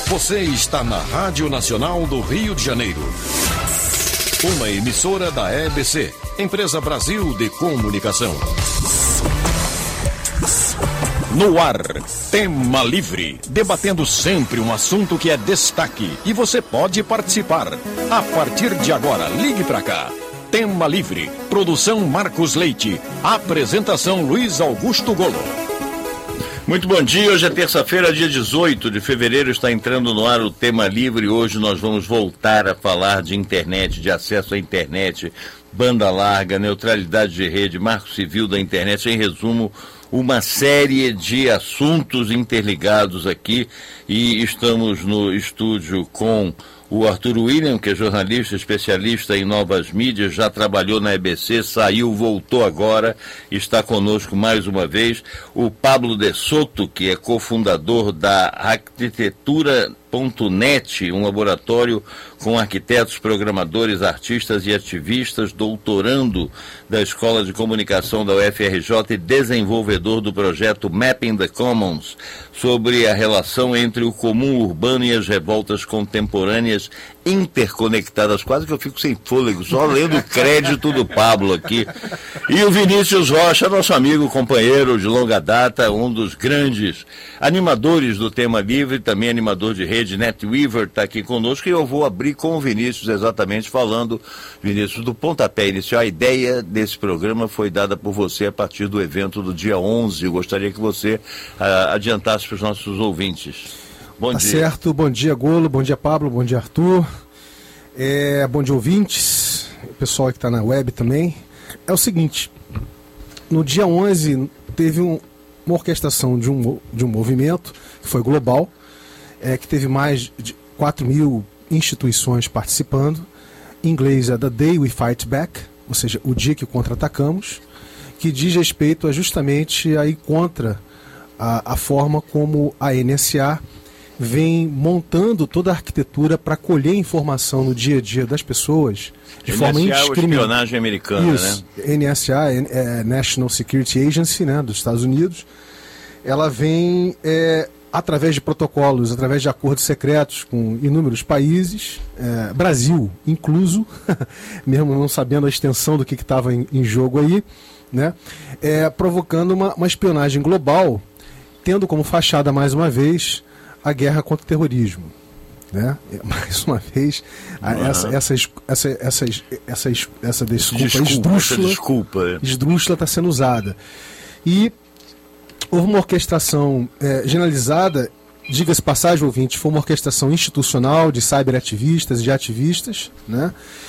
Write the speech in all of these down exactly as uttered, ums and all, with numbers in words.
Você está na Rádio Nacional do Rio de Janeiro. Uma emissora da E B C, Empresa Brasil de Comunicação. No ar, Tema Livre, debatendo sempre um assunto que é destaque e você pode participar. A partir de agora, ligue para cá. Tema Livre, produção Marcos Leite, apresentação Luiz Augusto Golo. Muito bom dia, hoje é terça-feira, dia dezoito de fevereiro, está entrando no ar o Tema Livre. Hoje nós vamos voltar a falar de internet, de acesso à internet, banda larga, neutralidade de rede, marco civil da internet, em resumo, uma série de assuntos interligados aqui, e estamos no estúdio com o Arthur William, que é jornalista, especialista em novas mídias, já trabalhou na E B C, saiu, voltou agora, está conosco mais uma vez. O Pablo de Soto, que é cofundador da Arquitetura ponto net, um laboratório com arquitetos, programadores, artistas e ativistas, doutorando da Escola de Comunicação da U F R J e desenvolvedor do projeto Mapping the Commons, sobre a relação entre o comum urbano e as revoltas contemporâneas interconectadas. Quase que eu fico sem fôlego, só lendo o crédito do Pablo aqui. E o Vinícius Rocha, nosso amigo, companheiro de longa data, um dos grandes animadores do Tema Livre, também animador de rede, NetWeaver, está aqui conosco, e eu vou abrir com o Vinícius exatamente falando, Vinícius, do pontapé inicial. A ideia desse programa foi dada por você a partir do evento do dia onze. Eu gostaria que você uh, adiantasse para os nossos ouvintes. Bom tá dia. Certo, bom dia, Golo, bom dia, Pablo, bom dia, Arthur, é, bom dia, ouvintes, o pessoal que está na web também. É o seguinte, no dia onze teve um, uma orquestração de um, de um movimento que foi global, é, que teve mais de quatro mil instituições participando. Em inglês é The Day We Fight Back, ou seja, o dia que contra-atacamos, que diz respeito a justamente a ir contra a, a forma como a N S A vem montando toda a arquitetura para colher informação no dia a dia das pessoas de N S A forma indiscriminada. É a espionagem americana, Isso, né? N S A, é National Security Agency, né, dos Estados Unidos. Ela vem é, através de protocolos, através de acordos secretos com inúmeros países, é, Brasil incluso, mesmo não sabendo a extensão do que estava em, em jogo aí, né, é, provocando uma, uma espionagem global, tendo como fachada, mais uma vez, a guerra contra o terrorismo. Né? Mais uma vez, a, uhum. essa, essa, essa, essa, essa, essa desculpa, desculpa esdrúxula, desculpa. esdrúxula está sendo usada. E houve uma orquestração é, generalizada, diga-se passagem, ouvinte, foi uma orquestração institucional de cyberativistas e de ativistas, né?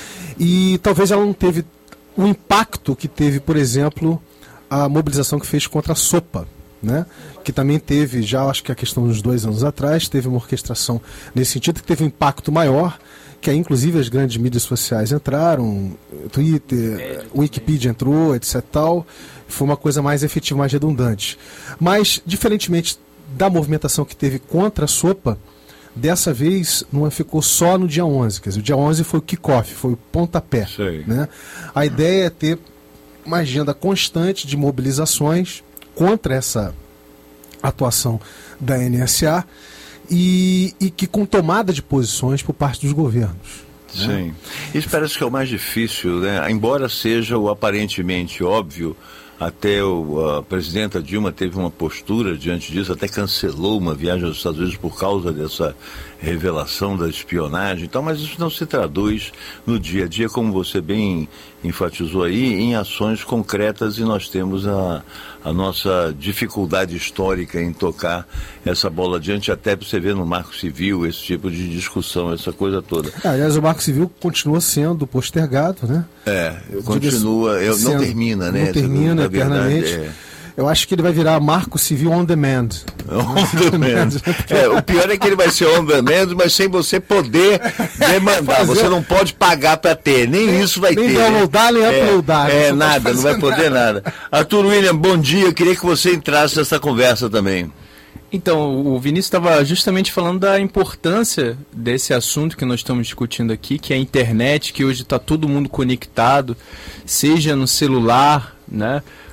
E talvez ela não teve o impacto que teve, por exemplo, a mobilização que fez contra a SOPA, né? Que também teve, já acho que a questão dos dois anos atrás, teve uma orquestração nesse sentido, que teve um impacto maior, que aí inclusive as grandes mídias sociais entraram, Twitter, Wikipedia entrou, etc tal, foi uma coisa mais efetiva, mais redundante. Mas, diferentemente da movimentação que teve contra a SOPA, dessa vez não ficou só no dia onze, quer dizer, o dia onze foi o kick-off, foi o pontapé, né? A ideia é ter uma agenda constante de mobilizações contra essa atuação da N S A e, e que com tomada de posições por parte dos governos. Sim. Né? Isso parece que é o mais difícil, né? Embora seja o aparentemente óbvio, até o, a presidenta Dilma teve uma postura diante disso, até cancelou uma viagem aos Estados Unidos por causa dessa revelação da espionagem. Então, mas isso não se traduz no dia a dia, como você bem enfatizou aí, em ações concretas, e nós temos a, a nossa dificuldade histórica em tocar essa bola adiante, até para você ver no Marco Civil, esse tipo de discussão, essa coisa toda. Ah, aliás, o Marco Civil continua sendo postergado, né? É, continua, eu, não termina, né? Não termina eternamente. É. Eu acho que ele vai virar Marco Civil on demand. On demand. É, o pior é que ele vai ser on demand, mas sem você poder demandar. Você não pode pagar para ter, nem, nem isso vai nem ter. Nem downloadar, nem é, uploadar. É, nada, não vai poder nada. nada. Arthur William, bom dia. Eu queria que você entrasse nessa conversa também. Então, o Vinícius estava justamente falando da importância desse assunto que nós estamos discutindo aqui, que é a internet, que hoje está todo mundo conectado, seja no celular, né?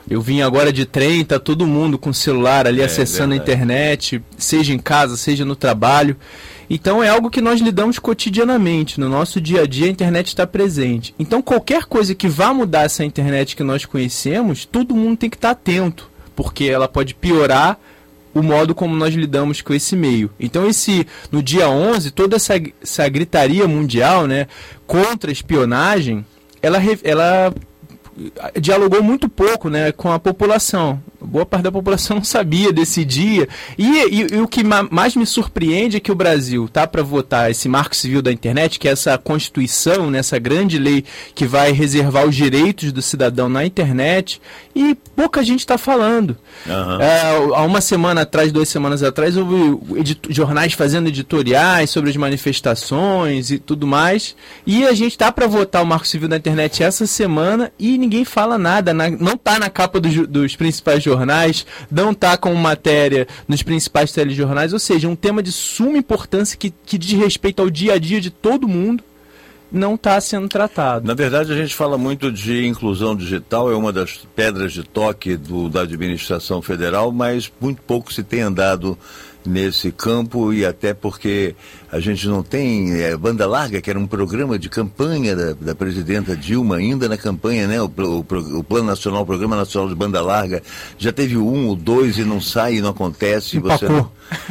Eu vim agora de trem, tá todo mundo com o celular ali É, acessando verdade. a internet, seja em casa, seja no trabalho. Então é algo que nós lidamos cotidianamente, no nosso dia a dia a internet está presente. Então qualquer coisa que vá mudar essa internet que nós conhecemos, todo mundo tem que estar atento, porque ela pode piorar o modo como nós lidamos com esse meio. Então esse, no dia onze, toda essa, essa gritaria mundial, né, contra a espionagem, ela, ela dialogou muito pouco, né, com a população. Boa parte da população não sabia desse dia. E, e, e o que ma mais me surpreende é que o Brasil tá para votar esse Marco Civil da Internet, que é essa Constituição, né, essa grande lei que vai reservar os direitos do cidadão na internet, e pouca gente está falando. Uhum. É, há uma semana atrás, duas semanas atrás, houve jornais fazendo editoriais sobre as manifestações e tudo mais. E a gente tá para votar o Marco Civil da Internet essa semana e ninguém fala nada. Na, não tá na capa do, dos principais jornais, não tá com matéria nos principais telejornais. Ou seja, um tema de suma importância que, que diz respeito ao dia a dia de todo mundo, não está sendo tratado. Na verdade, a gente fala muito de inclusão digital, é uma das pedras de toque do, da administração federal, mas muito pouco se tem andado nesse campo, e até porque a gente não tem é, banda larga, que era um programa de campanha da, da presidenta Dilma, ainda na campanha, né? O, o, o Plano Nacional, o Programa Nacional de Banda Larga, já teve um, o dois e não sai, e não acontece. Você, não,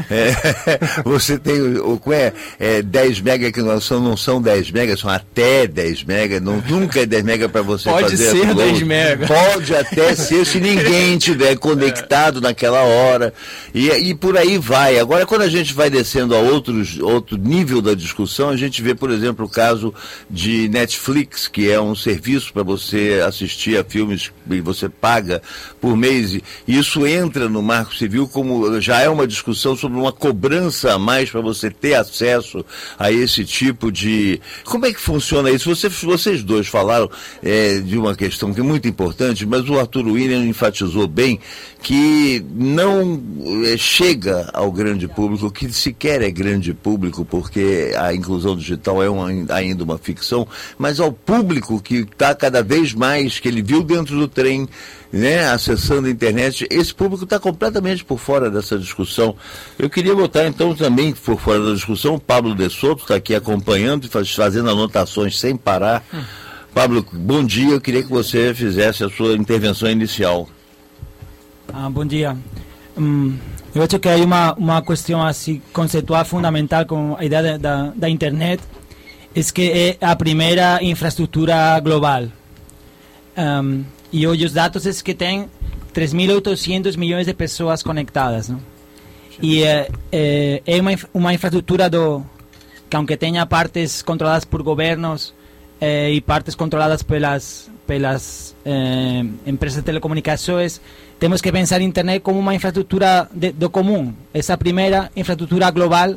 é, você tem o, o é, é, dez mega, que não são, não são dez mega, são até dez mega, não, nunca é dez mega para você Pode fazer. Pode ser upload. dez mega. Pode até ser, se ninguém tiver conectado naquela hora, e, e por aí vai. Agora, quando a gente vai descendo a outros, outro nível da discussão, a gente vê, por exemplo, o caso de Netflix, que é um serviço para você assistir a filmes e você paga por mês. E isso entra no Marco Civil como já é uma discussão sobre uma cobrança a mais para você ter acesso a esse tipo de... Como é que funciona isso? Você, vocês dois falaram é, de uma questão que é muito importante, mas o Arthur William enfatizou bem que não é, chega ao grande público, que sequer é grande público, porque a inclusão digital é uma, ainda uma ficção, mas ao público que está cada vez mais, que ele viu dentro do trem, né, acessando a internet, esse público está completamente por fora dessa discussão. Eu queria botar então também por fora da discussão o Pablo de Soto, está aqui acompanhando e faz, fazendo anotações sem parar. Hum. Pablo, bom dia, eu queria que você fizesse a sua intervenção inicial. Ah, bom dia. Hum, eu acho que há uma, uma questão assim, conceitual fundamental com a ideia da, da internet, é que é a primeira infraestrutura global. Um, e hoje os dados é que tem três mil e oitocentos milhões de pessoas conectadas. Não? E é, é, é uma, uma infraestrutura do, que, aunque tenha partes controladas por governos eh, e partes controladas pelas, pelas eh, empresas de telecomunicações, temos que pensar a internet como uma infraestrutura de, do comum, essa primeira infraestrutura global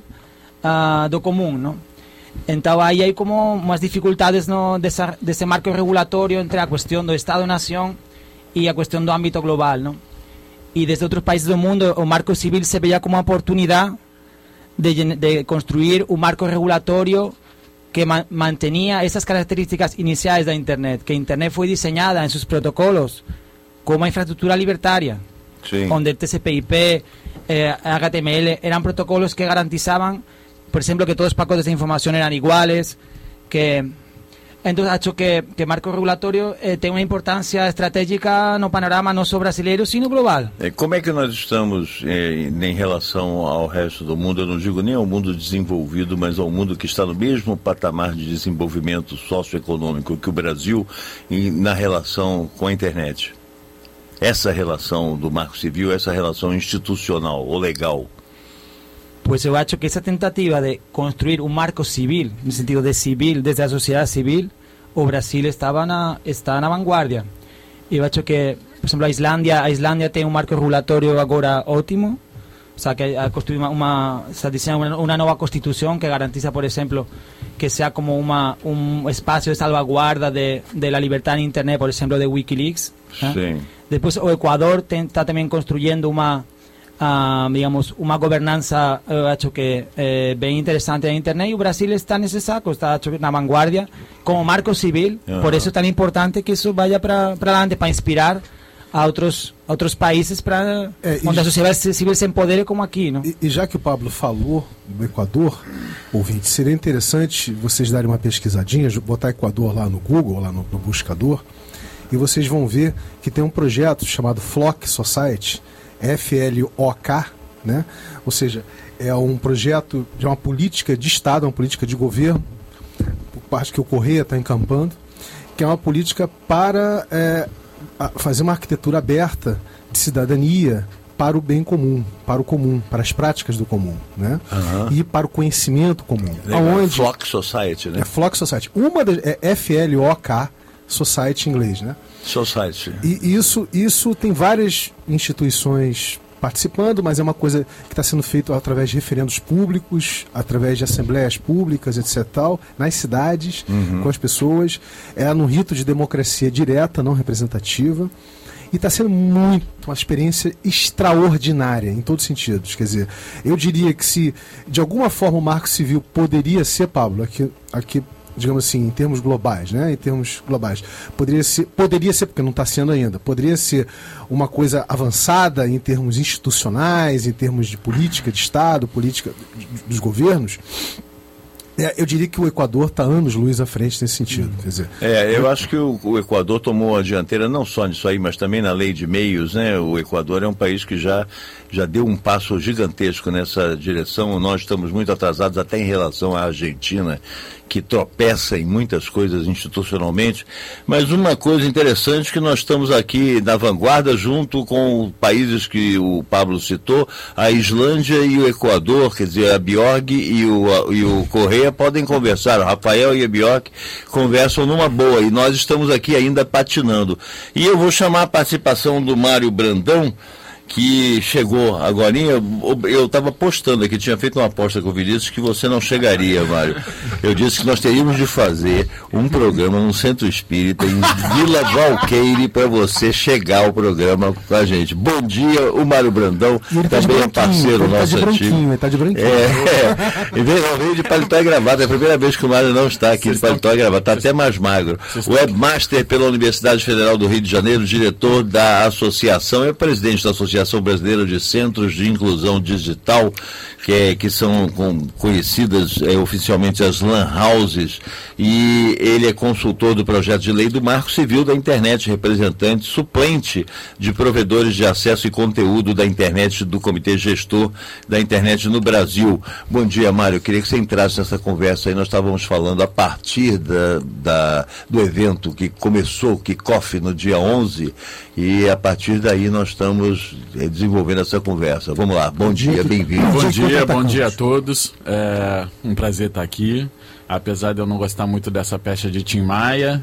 uh, do comum, não? Então aí há como umas dificuldades no, dessa, desse marco regulatório entre a questão do Estado-nação e a questão do âmbito global, não? E desde outros países do mundo o marco civil se veia como uma oportunidade de, de construir um marco regulatório que ma mantenha essas características iniciais da internet, que a internet foi desenhada em seus protocolos como uma infraestrutura libertária, Sim. onde T C P I P, eh, H T M L eram protocolos que garantizavam, por exemplo, que todos os pacotes de informação eram iguais, que então acho que que marco regulatório eh, tem uma importância estratégica no panorama não só brasileiro, sino global. É, como é que nós estamos eh, em relação ao resto do mundo? Eu não digo nem ao mundo desenvolvido, mas ao mundo que está no mesmo patamar de desenvolvimento socioeconômico que o Brasil e na relação com a internet. Essa relação do Marco Civil, essa relação institucional ou legal? Pois eu acho que essa tentativa de construir um marco civil, no sentido de civil, desde a sociedade civil, o Brasil estava na, está na vanguardia. Eu acho que, por exemplo, a Islândia, a Islândia tem um marco regulatório agora ótimo, o sea, que ha construído uma, uma, está diseñando uma, uma nova constituição que garantiza, por exemplo, que sea como uma, um espaço de salvaguarda de, de la libertad en internet, por exemplo, de Wikileaks. ¿eh? Depois o Equador está também construindo uma Uh, digamos, uma governança, eu acho que é bem interessante na internet, e o Brasil está nesse saco, está acho, na vanguardia como marco civil, uhum. Por isso é tão importante que isso vá para adelante, para inspirar a outros, a outros países para É, onde e- a sociedade civil se empodere como aqui, não? E, e já que o Pablo falou do Equador, ouvinte, seria interessante vocês darem uma pesquisadinha, botar Equador lá no Google, lá no, no buscador, e vocês vão ver que tem um projeto chamado Flock Society, F L O K, né? Ou seja, é um projeto de uma política de Estado, uma política de governo, por parte que o Correia está encampando, que é uma política para é, a- fazer uma arquitetura aberta de cidadania para o bem comum, para o comum, para as práticas do comum, né? Aham. E para o conhecimento comum. Legal. Aonde Flock Society, né? é Flock Society. Uma das, é F L O K Society em inglês, né? Society. E isso, isso tem várias instituições participando, mas é uma coisa que está sendo feita através de referendos públicos, através de assembleias públicas, etc. Tal, nas cidades, com as pessoas. É num rito de democracia direta, não representativa. E está sendo muito uma experiência extraordinária em todos os sentidos. Quer dizer, eu diria que se de alguma forma o Marco Civil poderia ser, Pablo, aqui, aqui digamos assim, em termos globais, né? Em termos globais, poderia ser, poderia ser, porque não está sendo ainda, poderia ser uma coisa avançada em termos institucionais, em termos de política de Estado, política dos governos. É, eu diria que o Equador está anos-luz à frente nesse sentido. Quer dizer, É, eu acho que o, o Equador tomou a dianteira não só nisso aí, mas também na lei de meios, né? O Equador é um país que já, já deu um passo gigantesco nessa direção. Nós estamos muito atrasados até em relação à Argentina, que tropeça em muitas coisas institucionalmente. Mas uma coisa interessante é que nós estamos aqui na vanguarda junto com países que o Pablo citou, a Islândia e o Equador, quer dizer, a Bjorg e o, e o Correia podem conversar, o Rafael e a Bjork conversam numa boa, e nós estamos aqui ainda patinando. E eu vou chamar a participação do Mário Brandão, que chegou agora. Eu estava postando aqui, tinha feito uma aposta com o Vinícius que você não chegaria, Mário. Eu disse que nós teríamos de fazer um programa no Centro Espírita em Vila Valqueire para você chegar ao programa com a gente. Bom dia, o Mário Brandão, e ele tá de também é branquinho, parceiro ele tá nosso de antigo. branquinho, ele tá de branquinho. É, é. E veio, veio de paletó e gravata. É a primeira vez que o Mário não está aqui de paletó e gravata. Está até mais magro. Webmaster pela Universidade Federal do Rio de Janeiro, diretor da associação, é presidente da Associação Brasileira de Centros de Inclusão Digital, que, é, que são com, conhecidas é, oficialmente as LAN Houses, e ele é consultor do projeto de lei do Marco Civil da Internet, representante suplente de provedores de acesso e conteúdo da internet do Comitê Gestor da Internet no Brasil. Bom dia, Mário. Eu queria que você entrasse nessa conversa aí. Nós estávamos falando a partir da, da, do evento que começou, o kickoff no dia onze, e a partir daí nós estamos é, desenvolvendo essa conversa. Vamos lá. Bom dia, bem-vindo. Bom dia, bom dia a todos. É um prazer estar aqui. Apesar de eu não gostar muito dessa pecha de Tim Maia,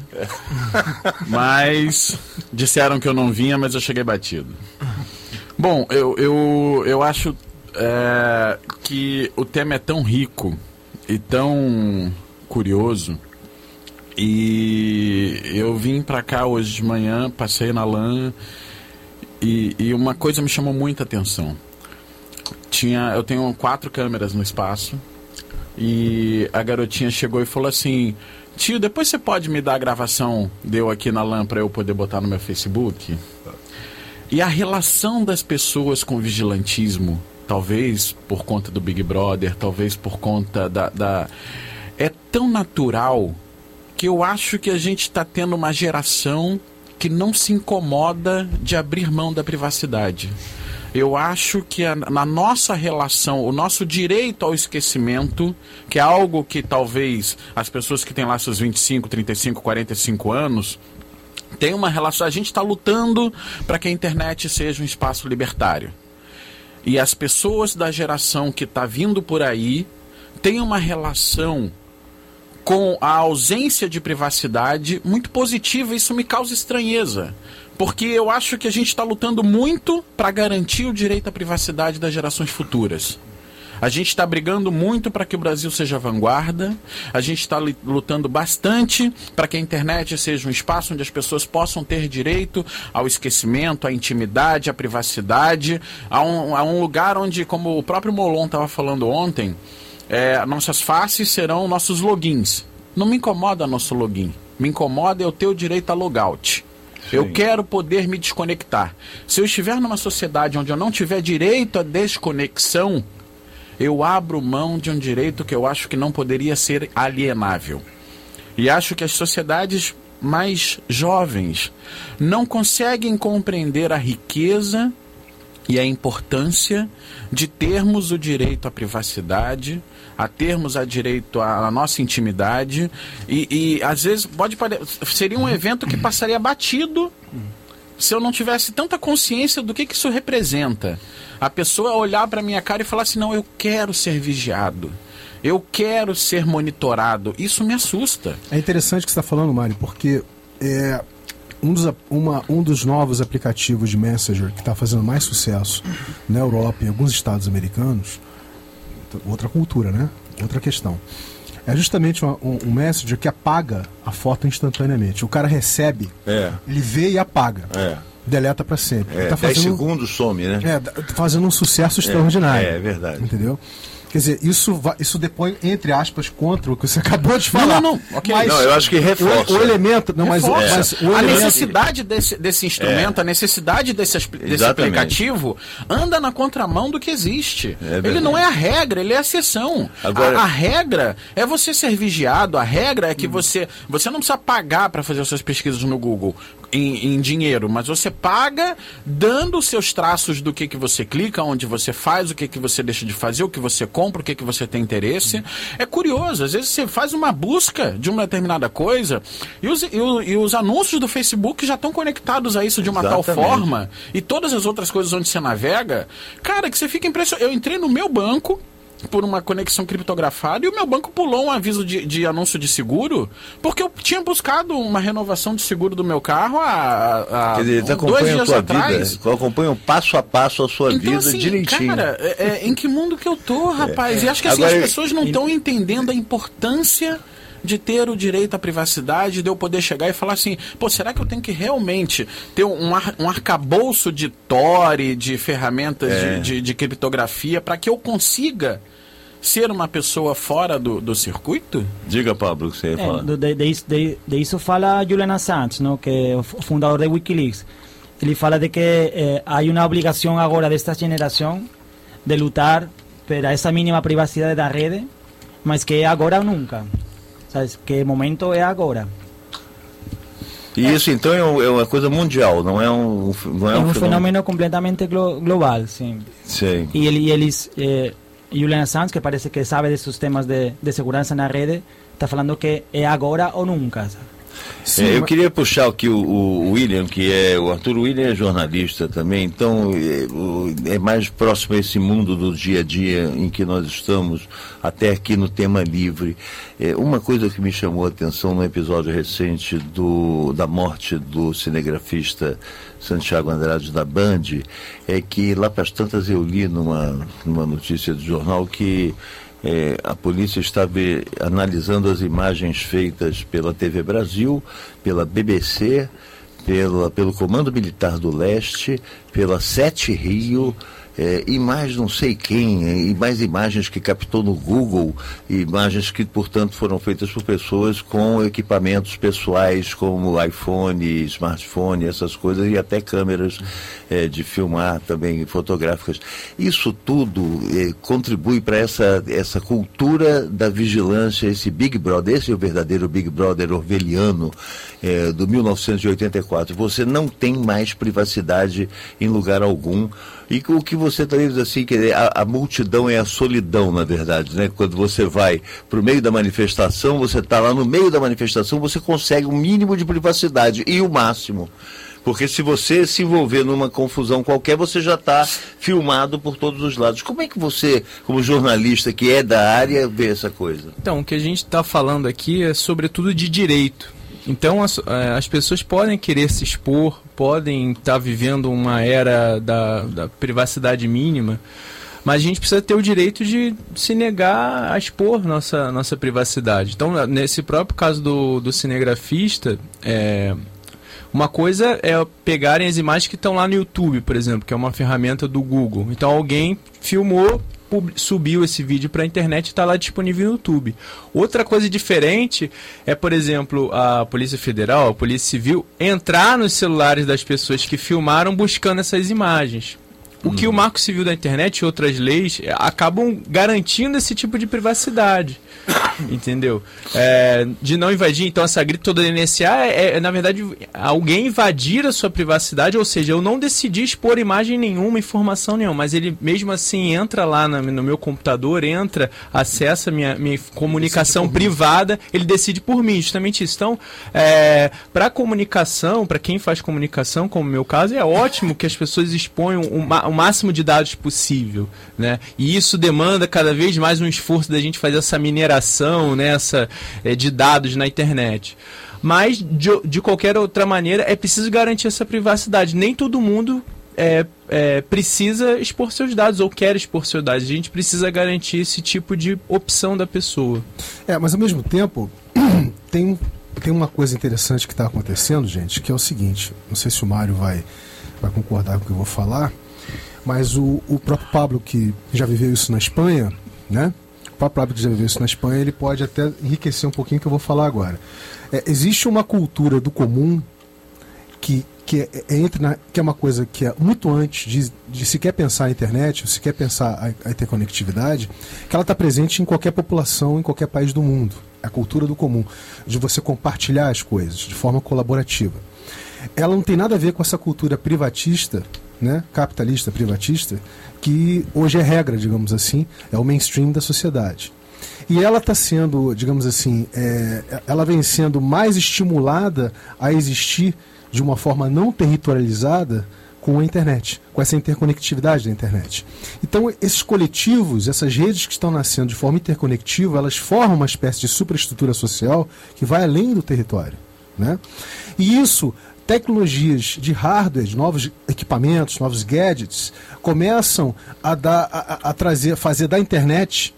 mas disseram que eu não vinha, mas eu cheguei batido. Bom, eu, eu, eu acho é, que o tema é tão rico e tão curioso, e eu vim pra cá hoje de manhã, passei na LAN, e, e uma coisa me chamou muita atenção. Tinha, eu tenho quatro câmeras no espaço, e a garotinha chegou e falou assim: tio, depois você pode me dar a gravação deu aqui na LAN para eu poder botar no meu Facebook? E a relação das pessoas com o vigilantismo, talvez por conta do Big Brother, talvez por conta da... da... é tão natural que eu acho que a gente está tendo uma geração que não se incomoda de abrir mão da privacidade. Eu acho que a, na nossa relação, o nosso direito ao esquecimento, que é algo que talvez as pessoas que têm lá seus vinte e cinco, trinta e cinco, quarenta e cinco anos, tem uma relação. A gente está lutando para que a internet seja um espaço libertário. E as pessoas da geração que está vindo por aí têm uma relação com a ausência de privacidade muito positiva. Isso me causa estranheza, porque eu acho que a gente está lutando muito para garantir o direito à privacidade das gerações futuras. A gente está brigando muito para que o Brasil seja vanguarda. A gente está lutando bastante para que a internet seja um espaço onde as pessoas possam ter direito ao esquecimento, à intimidade, à privacidade, a um, a um lugar onde, como o próprio Molon estava falando ontem, é, nossas faces serão nossos logins. Não me incomoda nosso login. Me incomoda eu ter o direito a logout. Sim. Eu quero poder me desconectar. Se eu estiver numa sociedade onde eu não tiver direito à desconexão, eu abro mão de um direito que eu acho que não poderia ser alienável. E acho que as sociedades mais jovens não conseguem compreender a riqueza e a importância de termos o direito à privacidade, a termos a direito à, à nossa intimidade, e, e às vezes pode seria um evento que passaria batido se eu não tivesse tanta consciência do que, que isso representa. A pessoa olhar para minha cara e falar assim, não, eu quero ser vigiado, eu quero ser monitorado. Isso me assusta. É interessante o que você está falando, Mário, porque é, um, dos, uma, um dos novos aplicativos de Messenger que está fazendo mais sucesso na Europa e em alguns estados americanos, outra cultura, né? Outra questão. É justamente uma, um, um Messenger que apaga a foto instantaneamente. O cara recebe, é. ele vê e apaga. É. Deleta para sempre. É, tá dez fazendo, segundos some, né? É, fazendo um sucesso extraordinário. É, é verdade. Entendeu? Quer dizer, isso, vai, isso depõe, entre aspas, contra o que você acabou de falar. Não, não, não. Okay. Mas não eu acho que reforça. O, o elemento... Não, mas, reforça. mas o a elemento... necessidade desse, desse instrumento, é. a necessidade desse, desse aplicativo, anda na contramão do que existe. É ele não é a regra, ele é a exceção. Agora... A, a regra é você ser vigiado, a regra é que hum. você, você não precisa pagar para fazer as suas pesquisas no Google em, em dinheiro, mas você paga dando os seus traços do que, que você clica, onde você faz, o que, que você deixa de fazer, o que você compra, o que, que você tem interesse. É curioso, às vezes você faz uma busca de uma determinada coisa e os, e, o, e os anúncios do Facebook já estão conectados a isso de uma Exatamente. Tal forma, e todas as outras coisas onde você navega, cara, que você fica impressionado. Eu entrei no meu banco por uma conexão criptografada e o meu banco pulou um aviso de, de anúncio de seguro porque eu tinha buscado uma renovação de seguro do meu carro há, há Quer dizer, um, dois dias tua atrás. Vida, acompanham passo a passo a sua então, vida assim, direitinho. Cara, é, é, em que mundo que eu tô, rapaz? É, é. E acho que assim, Agora, as pessoas não estão entendendo a importância de ter o direito à privacidade, de eu poder chegar e falar assim, pô, será que eu tenho que realmente ter um, ar, um arcabouço de Tor, de ferramentas é. de, de, de criptografia para que eu consiga ser uma pessoa fora do, do circuito? Diga, Pablo, o que você ia falar. É, de, de, de, de isso fala Julian Assange, não? Que é o fundador de Wikileaks. Ele fala de que eh, há uma obrigação agora desta geração de lutar por essa mínima privacidade da rede, mas que é agora ou nunca. Sabes? Que o momento é agora. E isso então é uma coisa mundial, não é um, não é é um, um fenômeno, fenômeno completamente glo global, sim. Sim. E, ele, e eles, eh, Julian Assange, que parece que sabe desses temas de, de segurança na rede, está falando que é agora ou nunca. Sabe? Sim, é, eu queria puxar aqui o, o William, que é o Arthur William é jornalista também, então é, é mais próximo a esse mundo do dia a dia em que nós estamos, até aqui no Tema Livre. É, uma coisa que me chamou a atenção no episódio recente do, da morte do cinegrafista Santiago Andrade da Band, é que lá para as tantas eu li numa, numa notícia do jornal que É, a polícia estava analisando as imagens feitas pela T V Brasil, pela B B C, pela, pelo Comando Militar do Leste, pela Sete Rio, é, e mais não sei quem, e mais imagens que captou no Google, imagens que, portanto, foram feitas por pessoas com equipamentos pessoais como iPhone, smartphone, essas coisas, e até câmeras é, de filmar também fotográficas. Isso tudo é, contribui para essa, essa cultura da vigilância, esse Big Brother, esse é o verdadeiro Big Brother orwelliano é, do mil novecentos e oitenta e quatro. Você não tem mais privacidade em lugar algum. E o que você está dizendo assim, que a, a multidão é a solidão, na verdade, né? Quando você vai para o meio da manifestação, você está lá no meio da manifestação, você consegue um mínimo de privacidade e o máximo. Porque se você se envolver numa confusão qualquer, você já está filmado por todos os lados. Como é que você, como jornalista que é da área, vê essa coisa? Então, o que a gente está falando aqui é sobretudo de direito. Então as, as pessoas podem querer se expor, podem estar vivendo uma era da, da privacidade mínima, mas a gente precisa ter o direito de se negar a expor nossa, nossa privacidade. Então, nesse próprio caso do, do cinegrafista, é, uma coisa é pegarem as imagens que estão lá no YouTube, por exemplo, que é uma ferramenta do Google. Então alguém filmou, pub- subiu esse vídeo para a internet e está lá disponível no YouTube. Outra coisa diferente é, por exemplo, a Polícia Federal, a Polícia Civil, entrar nos celulares das pessoas que filmaram buscando essas imagens. O que o Marco Civil da Internet e outras leis acabam garantindo esse tipo de privacidade, entendeu? É, de não invadir, então essa grita toda da N S A é, é, na verdade, alguém invadir a sua privacidade, ou seja, eu não decidi expor imagem nenhuma, informação nenhuma, mas ele mesmo assim entra lá na, no meu computador, entra, acessa minha, minha comunicação privada, ele decide por mim, justamente isso. Então, é, para comunicação, para quem faz comunicação, como o meu caso, é ótimo que as pessoas exponham uma o máximo de dados possível, né? E isso demanda cada vez mais um esforço da gente fazer essa mineração, né? essa, é, de dados na internet. Mas, de, de qualquer outra maneira, é preciso garantir essa privacidade. Nem todo mundo é, é, precisa expor seus dados ou quer expor seus dados. A gente precisa garantir esse tipo de opção da pessoa. É, mas ao mesmo tempo, tem, tem uma coisa interessante que está acontecendo, gente, que é o seguinte, não sei se o Mário vai, vai concordar com o que eu vou falar, mas o, o próprio Pablo, que já viveu isso na Espanha, né? O próprio Pablo que já viveu isso na Espanha, ele pode até enriquecer um pouquinho o que eu vou falar agora. É, existe uma cultura do comum que, que, é, é entre na, que é uma coisa que é muito antes de, de se quer pensar a internet, se quer pensar a, a interconectividade, que ela está presente em qualquer população, em qualquer país do mundo. A cultura do comum, de você compartilhar as coisas de forma colaborativa. Ela não tem nada a ver com essa cultura privatista, né, capitalista, privatista, que hoje é regra, digamos assim, é o mainstream da sociedade. E ela está sendo, digamos assim, é, ela vem sendo mais estimulada a existir de uma forma não territorializada com a internet, com essa interconectividade da internet. Então, esses coletivos, essas redes que estão nascendo de forma interconectiva, elas formam uma espécie de superestrutura social que vai além do território, né? E isso, tecnologias de hardware, de novos equipamentos, novos gadgets, começam a, dar, a, a trazer, a fazer da internet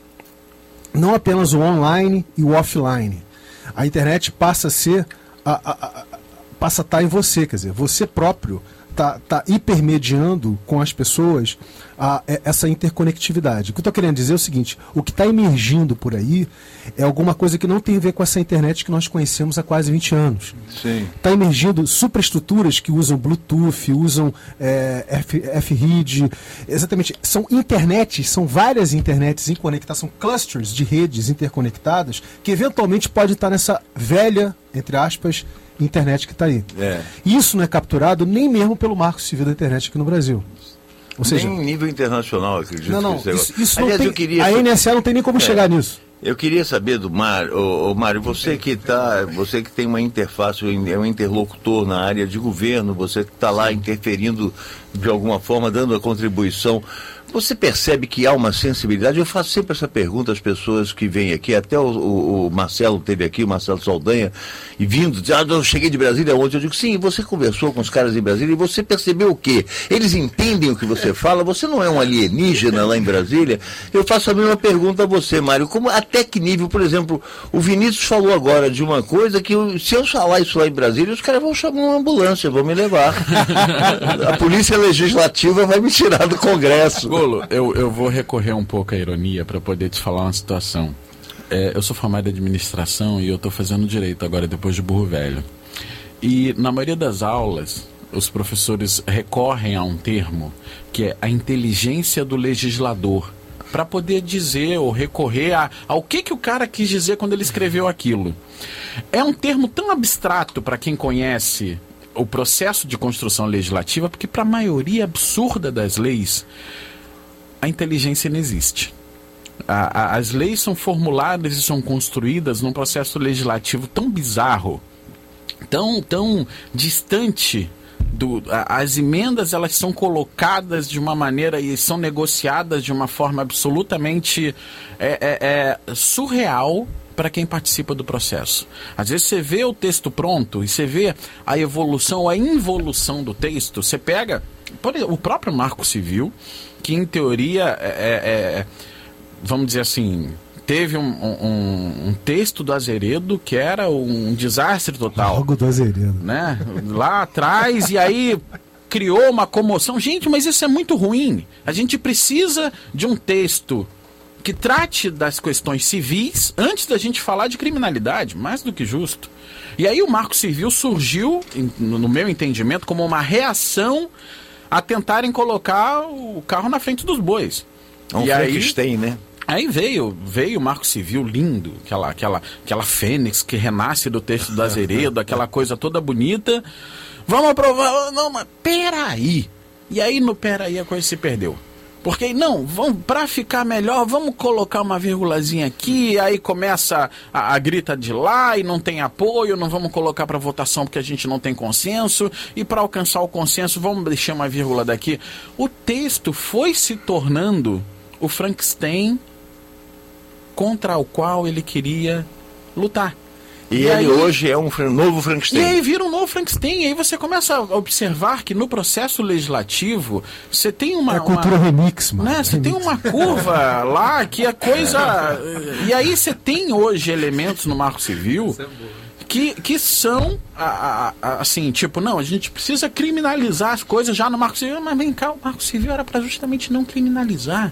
não apenas o online e o offline. A internet passa a ser, a, a, a, passa a estar em você, quer dizer, você próprio está tá hipermediando com as pessoas a, a, essa interconectividade. O que eu estou querendo dizer é o seguinte, o que está emergindo por aí é alguma coisa que não tem a ver com essa internet que nós conhecemos há quase vinte anos. Está emergindo superestruturas que usam Bluetooth, usam é, F R I D, exatamente, são internets, são várias internets conectadas, são clusters de redes interconectadas que eventualmente podem estar nessa velha, entre aspas, internet que está aí. É. Isso não é capturado nem mesmo pelo Marco Civil da Internet aqui no Brasil. Ou seja, nem em nível internacional, acredito. Não, não, que isso, isso Aliás, não tem, eu queria... a N S A não tem nem como é. chegar nisso. Eu queria saber do Mário, ô, ô, Mário, você que tá, você que tem uma interface, é um interlocutor na área de governo, você que está lá interferindo de alguma forma, dando a contribuição. Você percebe que há uma sensibilidade? Eu faço sempre essa pergunta às pessoas que vêm aqui, até o, o, o Marcelo teve aqui, o Marcelo Saldanha, e vindo, diz, ah, eu cheguei de Brasília ontem. Eu digo, sim, você conversou com os caras em Brasília e você percebeu o quê? Eles entendem o que você fala? Você não é um alienígena lá em Brasília? Eu faço a mesma pergunta a você, Mário. Como, até que nível, por exemplo, o Vinícius falou agora de uma coisa que, eu, se eu falar isso lá em Brasília, os caras vão chamar uma ambulância, vão me levar. A Polícia Legislativa vai me tirar do Congresso. Eu, eu vou recorrer um pouco à ironia para poder te falar uma situação. É, eu sou formado em administração e eu estou fazendo direito agora, depois de burro velho. E na maioria das aulas, os professores recorrem a um termo que é a inteligência do legislador, para poder dizer ou recorrer a, ao que, que o cara quis dizer quando ele escreveu aquilo. É um termo tão abstrato para quem conhece o processo de construção legislativa, porque para a maioria absurda das leis, a inteligência não existe. A, a, as leis são formuladas e são construídas num processo legislativo tão bizarro, tão, tão distante. Do, a, as emendas, elas são colocadas de uma maneira e são negociadas de uma forma absolutamente é, é, é, surreal para quem participa do processo. Às vezes você vê o texto pronto e você vê a evolução, a involução do texto. Você pega por exemplo, o próprio Marco Civil, que em teoria é, é, vamos dizer assim, teve um, um, um texto do Azeredo que era um desastre total. Logo do Azeredo. Né? Lá atrás, e aí criou uma comoção. Gente, mas isso é muito ruim. A gente precisa de um texto que trate das questões civis antes da gente falar de criminalidade, mais do que justo. E aí o Marco Civil surgiu, no meu entendimento, como uma reação a tentarem colocar o carro na frente dos bois. É um e aí, Frankenstein, né? Aí veio, veio o Marco Civil lindo, aquela, aquela, aquela fênix que renasce do texto do Azeredo, aquela coisa toda bonita. Vamos aprovar. Não, mas peraí. E aí no peraí a coisa se perdeu. Porque, não, vamos, pra ficar melhor, vamos colocar uma vírgulazinha aqui, aí começa a, a grita de lá e não tem apoio, não vamos colocar para votação porque a gente não tem consenso, e para alcançar o consenso vamos deixar uma vírgula daqui. O texto foi se tornando o Frankenstein contra o qual ele queria lutar. E, e ele aí, hoje é um novo Frankenstein. E aí vira um novo Frankenstein. E aí você começa a observar que no processo legislativo você tem uma... É a cultura uma, remix, mano. né? Você remix. tem uma curva lá que a coisa... E aí você tem hoje elementos no Marco Civil que, que são, a, a, a, assim, tipo, não, a gente precisa criminalizar as coisas já no Marco Civil. Mas vem cá, o Marco Civil era para justamente não criminalizar.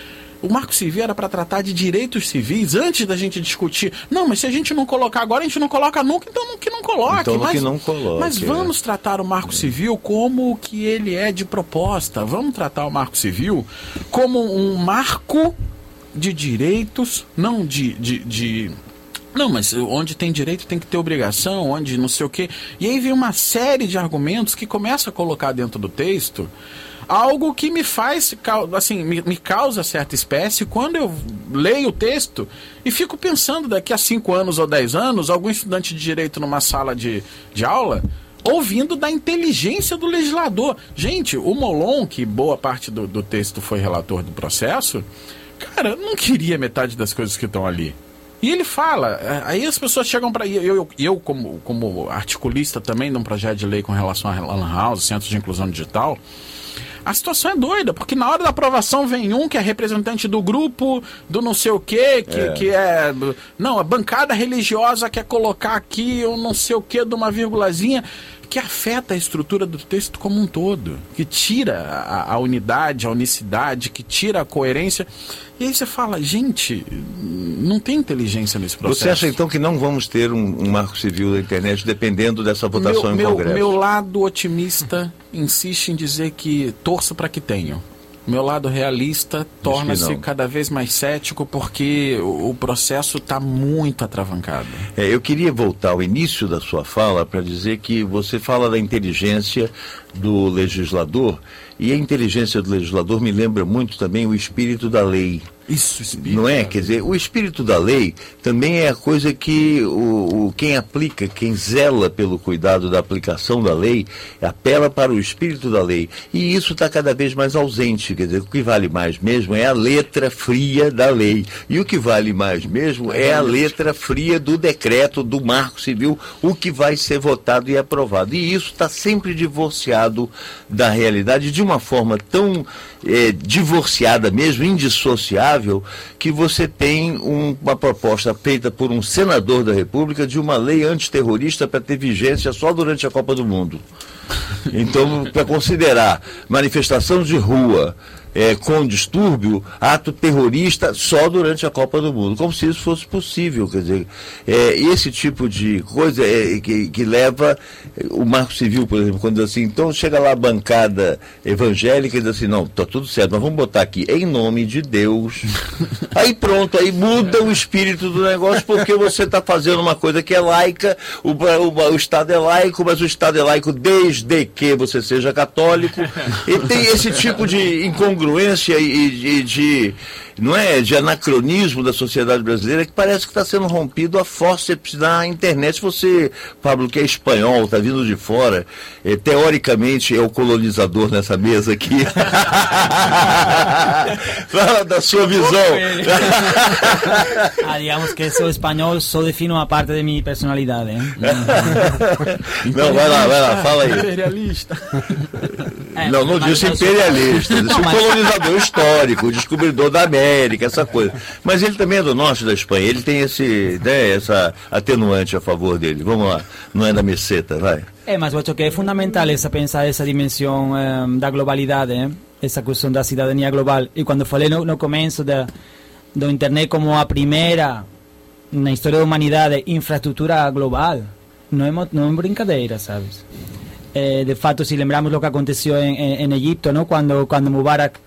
O Marco Civil era para tratar de direitos civis antes da gente discutir. Não, mas se a gente não colocar agora, a gente não coloca nunca, então não, que não coloque. Então mas, que não coloque. Mas vamos é. tratar o Marco Civil como o que ele é de proposta. Vamos tratar o Marco Civil como um marco de direitos, não de... de, de não, mas onde tem direito tem que ter obrigação, onde não sei o quê. E aí vem uma série de argumentos que começa a colocar dentro do texto algo que me faz, assim, me, me causa certa espécie quando eu leio o texto e fico pensando daqui a cinco anos ou dez anos, algum estudante de direito numa sala de, de aula, ouvindo da inteligência do legislador. Gente, o Molon, que boa parte do, do texto foi relator do processo, cara, não queria metade das coisas que estão ali. E ele fala, aí as pessoas chegam para eu, eu, eu como, como articulista também de um projeto de lei com relação a Lan House, Centro de Inclusão Digital, a situação é doida, porque na hora da aprovação vem um que é representante do grupo, do não sei o quê, que é... que é... Não, a bancada religiosa quer colocar aqui um não sei o quê de uma vírgulazinha que afeta a estrutura do texto como um todo, que tira a, a unidade, a unicidade, que tira a coerência. E aí você fala, gente, não tem inteligência nesse processo. Você acha então que não vamos ter um, um marco civil da internet dependendo dessa votação meu, em meu, Congresso? Meu lado otimista insiste em dizer que torço para que tenham. Meu lado realista torna-se cada vez mais cético porque o, o processo está muito atravancado. É, eu queria voltar ao início da sua fala para dizer que você fala da inteligência do legislador, e a inteligência do legislador me lembra muito também o espírito da lei. Isso, espírito. Não é? Quer dizer, o espírito da lei também é a coisa que o, o, quem aplica, quem zela pelo cuidado da aplicação da lei, apela para o espírito da lei. E isso está cada vez mais ausente. Quer dizer, o que vale mais mesmo é a letra fria da lei. E o que vale mais mesmo é a letra fria do decreto, do Marco Civil, o que vai ser votado e aprovado. E isso está sempre divorciado da realidade de uma forma tão é, divorciada mesmo, indissociável, que você tem um, uma proposta feita por um senador da República de uma lei antiterrorista para ter vigência só durante a Copa do Mundo. Então, para considerar manifestação de rua é, com distúrbio, ato terrorista só durante a Copa do Mundo, como se isso fosse possível. Quer dizer, é, esse tipo de coisa é, que, que leva o Marco Civil, por exemplo, quando diz assim, então chega lá a bancada evangélica e diz assim, não, está tudo certo, mas vamos botar aqui, em nome de Deus. Aí pronto, aí muda o espírito do negócio, porque você está fazendo uma coisa que é laica, o, o, o Estado é laico, mas o Estado é laico desde que você seja católico, e tem esse tipo de incongruência e de, de, não é, de anacronismo da sociedade brasileira que parece que está sendo rompido a forceps na internet. Você, Pablo, que é espanhol, está vindo de fora, é, teoricamente é o colonizador nessa mesa aqui. Fala da sua visão. Ah, digamos que sou espanhol, só defino uma parte de minha personalidade. Hein? Não, vai lá, vai lá, fala aí. Imperialista. É, não, não disse imperialista, disse um colonizador histórico, o descobridor da América. América, essa coisa. Mas ele também é do norte da Espanha, ele tem esse, né, essa atenuante a favor dele. Vamos lá, não é da meseta, vai. É, mas eu acho que é fundamental essa, pensar essa dimensão um, da globalidade, eh? Essa questão da cidadania global. E quando falei no, no começo da, do internet como a primeira na história da humanidade infraestrutura global, não é, não é brincadeira, sabes? Eh, de fato, se lembramos lo que aconteceu em, em, em Egipto, ¿no? Quando, quando Mubarak,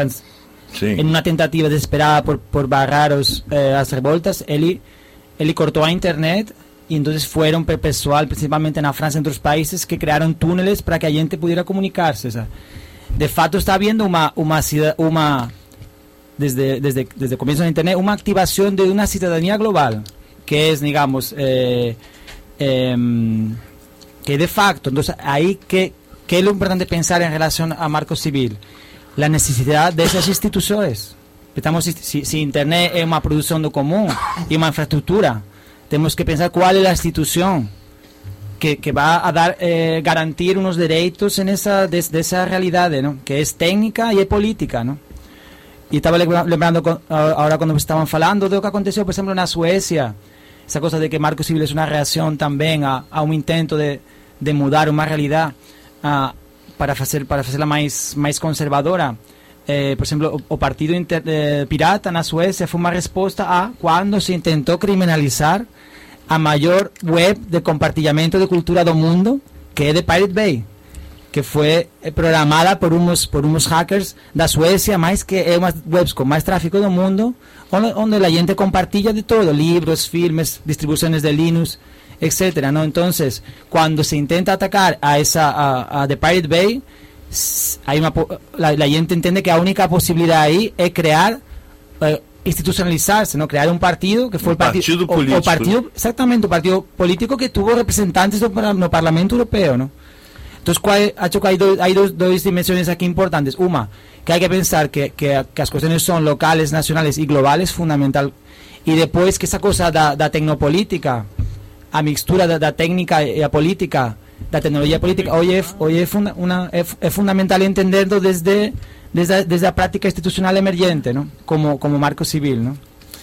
Sim. em uma tentativa desesperada por, por barrar os, eh, as revoltas, ele, ele cortou a internet. Y entonces fueron pessoal, principalmente na França, entre os países, que criaram túneles para que a gente pudiera comunicarse. O sea, de fato está habiendo uma, uma, uma desde, desde, desde el comienzo de Internet, una activación de una ciudadanía global, que es, digamos, eh, eh, que de facto, entonces ahí, ¿qué, qué es lo importante pensar en relación a marco civil? La necesidad de esas instituciones. Estamos, si, si Internet es una producción de común y una infraestructura, tenemos que pensar cuál es la institución que, que va a dar eh, garantir unos derechos en esa de, de esa realidad, ¿no? Que es técnica y es política, ¿no? Y estaba lembrando con, ahora cuando estaban hablando de lo que aconteció, por ejemplo, en Suecia, esa cosa de que marco civil es una reacción también a, a un intento de, de mudar una realidad a, para hacer para hacerla más más conservadora. Eh, por ejemplo, o, o Partido Inter, eh, Pirata na Suecia fue una respuesta a cuando se intentó criminalizar a maior web de compartilhamento de cultura do mundo, que é de Pirate Bay, que foi programada por uns por uns hackers da Suécia, mas que é uma webs com mais tráfego do mundo, onde, onde a gente compartilha de todo, livros, filmes, distribuições de Linux, etcétera, ¿no? Entonces, cuando se intenta atacar a esa a, a The Pirate Bay, hay una, la, la gente entiende que la única posibilidad ahí es crear, eh, institucionalizarse, ¿no? Crear un partido que fue el partido, partido o, político. O partido, exactamente, un partido político que tuvo representantes no, no Parlamento Europeo, ¿no? Entonces, ¿cuál, ha hecho que hay, do, hay dos, dos dimensiones aquí importantes. Una, que hay que pensar que, que, que las cuestiones son locales, nacionales y globales, fundamental. Y después que esa cosa da, da tecnopolítica, a mixtura da, da técnica y a política, la tecnología política, hoy es, hoy es, funda, una, es, es fundamental entenderlo desde, desde, desde la prática institucional emergente, ¿no? Como, como marco civil, ¿no?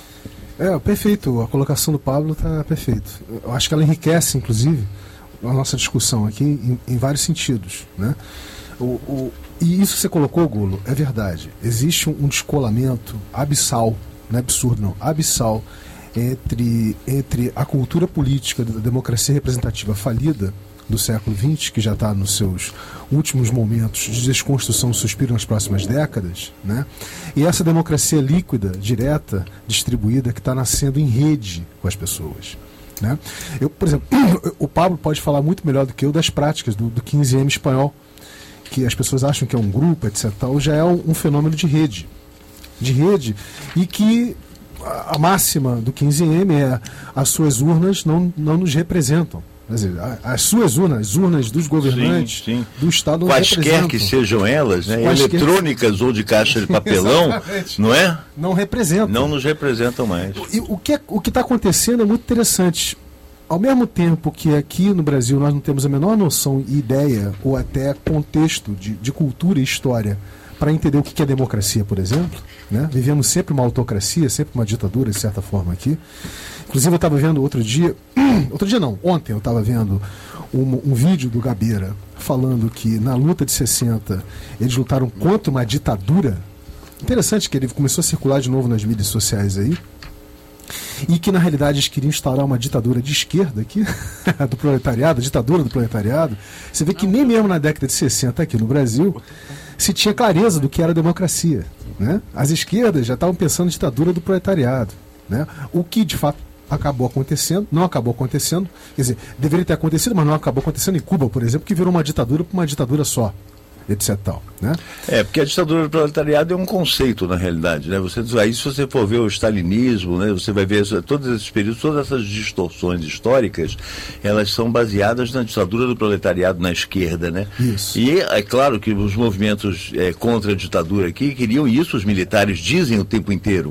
É, perfeito, a colocação do Pablo está perfeito. Eu acho que ela enriquece, inclusive, a nossa discussão aqui em, em vários sentidos, né? O, o, e isso que você colocou, Gulo, é verdade. Existe um, um descolamento abissal, não é absurdo não, abissal, entre, entre a cultura política da democracia representativa falida do século vinte, que já está nos seus últimos momentos de desconstrução, suspiro nas próximas décadas, né? E essa democracia líquida, direta, distribuída, que está nascendo em rede com as pessoas, né? Eu, por exemplo, o Pablo pode falar muito melhor do que eu das práticas do, do quinze eme espanhol, que as pessoas acham que é um grupo, etcétera. Tal, já é um, um fenômeno de rede, de rede, e que a máxima do quinze eme é: as suas urnas não, não nos representam. Quer dizer, as suas urnas, as urnas dos governantes, sim, sim, do Estado, não quaisquer representam. que sejam elas, né, Quaisquer... eletrônicas ou de caixa de papelão, não é? Não representam. Não nos representam mais. E o que é, o que está acontecendo é muito interessante. Ao mesmo tempo que aqui no Brasil nós não temos a menor noção e ideia, ou até contexto de, de cultura e história para entender o que é democracia, por exemplo, né? Vivemos sempre uma autocracia, sempre uma ditadura, de certa forma, aqui. Inclusive eu estava vendo outro dia, outro dia não, ontem eu estava vendo um, um vídeo do Gabeira falando que na luta de sessenta eles lutaram contra uma ditadura. Interessante que ele começou a circular de novo nas mídias sociais aí, e que na realidade eles queriam instaurar uma ditadura de esquerda aqui, do proletariado, a ditadura do proletariado. Você vê que nem mesmo na década de sessenta aqui no Brasil se tinha clareza do que era democracia, né? As esquerdas já estavam pensando em ditadura do proletariado, né? O que de fato acabou acontecendo, não acabou acontecendo, quer dizer, deveria ter acontecido, mas não acabou acontecendo em Cuba, por exemplo, que virou uma ditadura por uma ditadura só, etc. Tal, né? É, porque a ditadura do proletariado é um conceito, na realidade, né? Você, aí, se você for ver o stalinismo, né, você vai ver todos esses períodos, todas essas distorções históricas, elas são baseadas na ditadura do proletariado na esquerda, né? Isso. E é claro que os movimentos é, contra a ditadura aqui queriam isso, os militares dizem o tempo inteiro.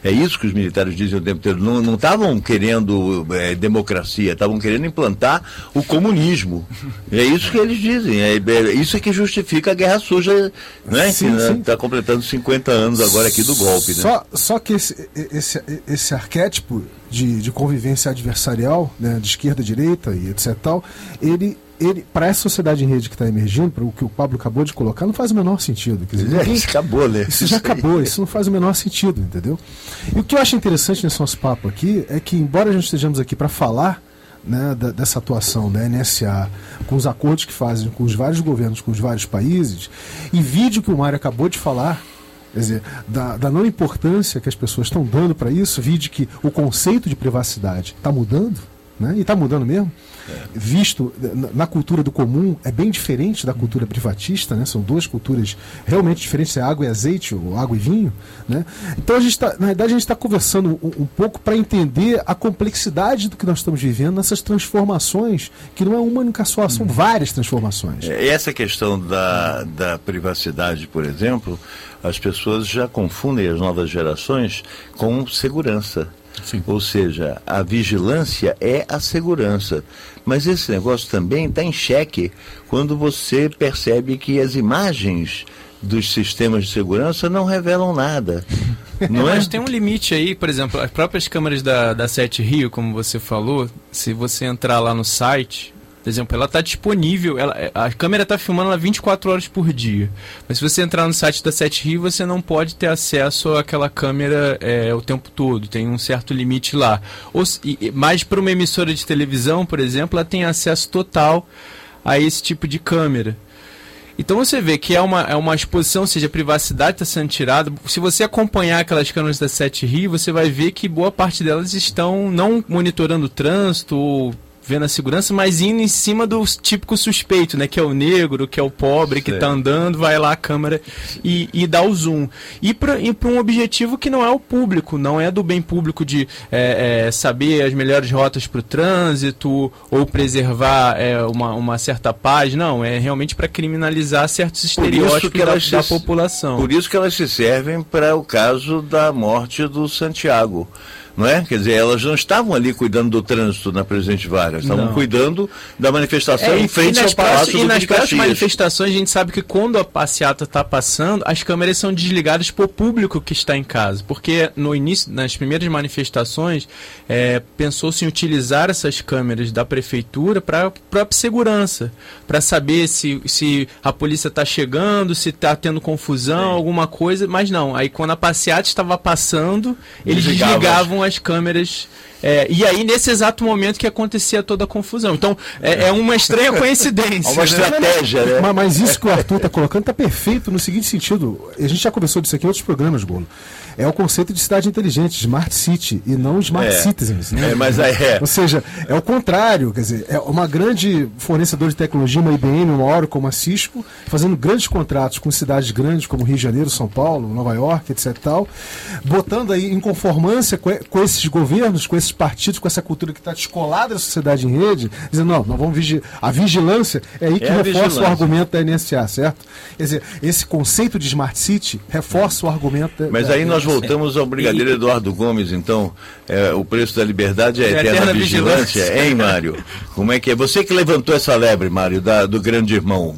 É isso que os militares dizem o tempo inteiro. Não estavam querendo é, democracia, estavam querendo implantar o comunismo. É isso que eles dizem. É, é isso que justifica a guerra suja, né? Sim, que está completando cinquenta anos agora aqui do golpe. Né? Só, só que esse, esse, esse arquétipo de, de convivência adversarial, né, de esquerda, direita e etc tal, ele... ele, para essa sociedade em rede que está emergindo, para o que o Pablo acabou de colocar, não faz o menor sentido. Quer dizer, ninguém, isso acabou, né? Isso já acabou, isso não faz o menor sentido, entendeu? E o que eu acho interessante nesse nosso papo aqui é que, embora a gente estejamos aqui para falar, né, da, dessa atuação da N S A, com os acordos que fazem com os vários governos, com os vários países, e vídeo que o Mário acabou de falar, quer dizer, da, da não importância que as pessoas estão dando para isso, vide que o conceito de privacidade está mudando, né? E está mudando mesmo, é. Visto na, na cultura do comum, é bem diferente da cultura privatista, né? São duas culturas realmente diferentes, é água e azeite, ou água e vinho, né? Então, a gente tá, na verdade, a gente está conversando um, um pouco para entender a complexidade do que nós estamos vivendo nessas transformações, que não é uma única só, são várias transformações. Essa questão da, da privacidade, por exemplo, as pessoas já confundem, as novas gerações, com segurança. Sim. Ou seja, a vigilância é a segurança. Mas esse negócio também está em xeque quando você percebe que as imagens dos sistemas de segurança não revelam nada. Não é? Mas tem um limite aí, por exemplo, as próprias câmeras da, da Sete Rio, como você falou, se você entrar lá no site... Por exemplo, ela está disponível, ela, a câmera está filmando ela vinte e quatro horas por dia. Mas se você entrar no site da Sete Rio, você não pode ter acesso àquela câmera é, o tempo todo. Tem um certo limite lá. Ou, e, mas para uma emissora de televisão, por exemplo, ela tem acesso total a esse tipo de câmera. Então você vê que é uma, é uma exposição, ou seja, a privacidade está sendo tirada. Se você acompanhar aquelas câmeras da Sete Rio, você vai ver que boa parte delas estão não monitorando o trânsito ou vendo a segurança, mas indo em cima do típico suspeito, né? Que é o negro, que é o pobre, que está andando, vai lá a câmera e, e dá o zoom. E para um objetivo que não é o público, não é do bem público de é, é, saber as melhores rotas para o trânsito ou preservar é, uma, uma certa paz, não, é realmente para criminalizar certos estereótipos da, se, da população. Por isso que elas se servem para o caso da morte do Santiago. Não é? Quer dizer, elas não estavam ali cuidando do trânsito na Presidente Vargas, estavam não. cuidando da manifestação é, em frente ao Palácio do E nas próprias Caxias. manifestações a gente sabe que quando a passeata está passando, as câmeras são desligadas para o público que está em casa, porque no início, nas primeiras manifestações, é, pensou-se em utilizar essas câmeras da prefeitura para a própria segurança, para saber se, se a polícia está chegando, se está tendo confusão, Sim. alguma coisa, mas não. Aí quando a passeata estava passando, eles Desligava. desligavam as câmeras, é, e aí nesse exato momento que acontecia toda a confusão. Então é, é uma estranha coincidência. Uma estratégia, né? Mas, mas isso que o Arthur está colocando está perfeito no seguinte sentido. A gente já conversou disso aqui em outros programas, Golo. É o conceito de cidade inteligente, Smart City, e não Smart é, Citizens. Né? É, mas é. Ou seja, é o contrário, quer dizer, é uma grande fornecedora de tecnologia, uma I B M, uma Oracle, como a Cisco, fazendo grandes contratos com cidades grandes como Rio de Janeiro, São Paulo, Nova York, etc tal, botando aí em conformância com, com esses governos, com esses partidos, com essa cultura que está descolada da sociedade em rede, dizendo, não, nós vamos vigiar. A vigilância é aí que é reforça o argumento da N S A, certo? Quer dizer, esse conceito de Smart City reforça o argumento da, Mas da, aí nós voltamos ao brigadeiro e... Eduardo Gomes, então, é, o preço da liberdade é, é eterna, eterna vigilância, vigilância, hein, Mário? Como é que é? Você que levantou essa lebre, Mário, da, do grande irmão.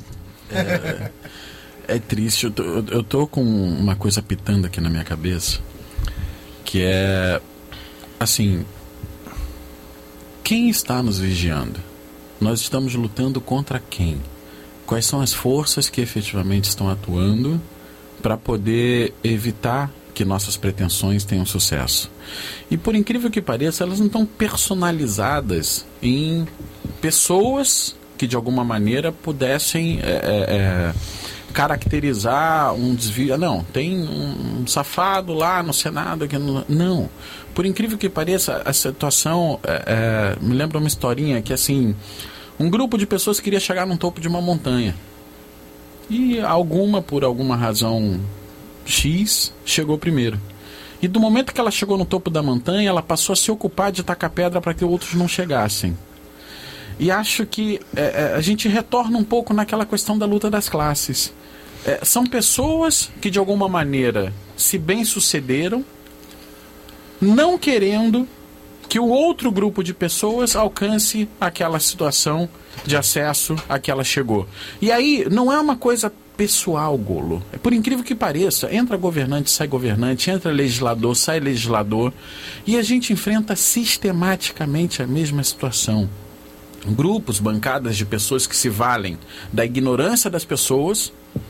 É, é triste, eu tô, eu tô com uma coisa pitando aqui na minha cabeça, que é, assim, quem está nos vigiando? Nós estamos lutando contra quem? Quais são as forças que efetivamente estão atuando para poder evitar que nossas pretensões tenham sucesso? E por incrível que pareça, elas não estão personalizadas em pessoas que de alguma maneira pudessem é, é, caracterizar um desvio. Não, tem um, um safado lá no Senado que não... não. Por incrível que pareça, a situação é, é, me lembra uma historinha que, assim, um grupo de pessoas queria chegar no topo de uma montanha e alguma, por alguma razão X, chegou primeiro. E do momento que ela chegou no topo da montanha, ela passou a se ocupar de tacar pedra para que outros não chegassem. E acho que é, a gente retorna um pouco naquela questão da luta das classes. É, são pessoas que de alguma maneira se bem sucederam, não querendo que o outro grupo de pessoas alcance aquela situação de acesso a que ela chegou. E aí, não é uma coisa pessoal, Golo. Por incrível que pareça, entra governante, sai governante, entra legislador, sai legislador, e a gente enfrenta sistematicamente a mesma situação. Grupos, bancadas de pessoas que se valem da ignorância das pessoas,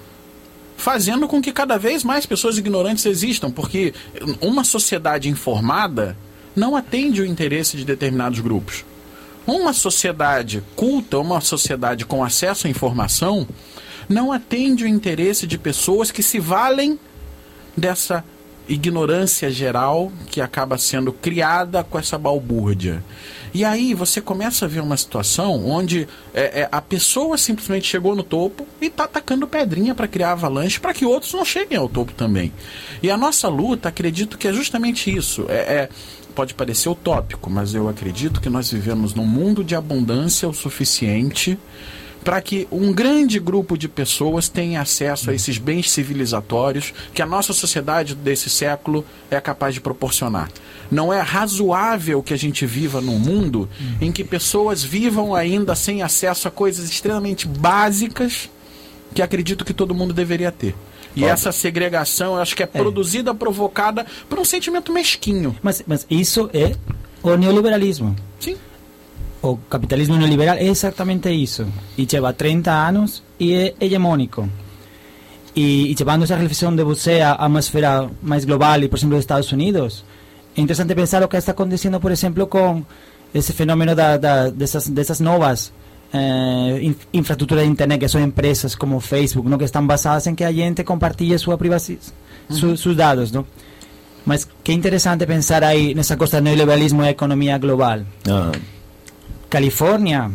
fazendo com que cada vez mais pessoas ignorantes existam, porque uma sociedade informada não atende o interesse de determinados grupos. Uma sociedade culta, uma sociedade com acesso à informação, não atende o interesse de pessoas que se valem dessa ignorância geral que acaba sendo criada com essa balbúrdia. E aí você começa a ver uma situação onde é, é, a pessoa simplesmente chegou no topo e está atacando pedrinha para criar avalanche para que outros não cheguem ao topo também. E a nossa luta, acredito que é justamente isso. É, é, pode parecer utópico, mas eu acredito que nós vivemos num mundo de abundância o suficiente para que um grande grupo de pessoas tenha acesso a esses bens civilizatórios que a nossa sociedade desse século é capaz de proporcionar. Não é razoável que a gente viva num mundo em que pessoas vivam ainda sem acesso a coisas extremamente básicas que acredito que todo mundo deveria ter. E Óbvio. Essa segregação, eu acho que é, é produzida, provocada por um sentimento mesquinho. Mas, mas isso é o neoliberalismo. Sim. O capitalismo neoliberal é exatamente isso. E leva trinta anos e é hegemônico. E, e levando essa reflexão de você a, a uma esfera mais global e, por exemplo, dos Estados Unidos, é interessante pensar o que está acontecendo, por exemplo, com esse fenômeno da, da, dessas, dessas novas eh, in, infraestruturas de internet, que são empresas como Facebook, não, que estão basadas em que a gente compartilhe sua privacidade, uhum. su, seus dados. Não? Mas que interessante pensar aí nessa coisa do neoliberalismo e a economia global. Uhum. Califórnia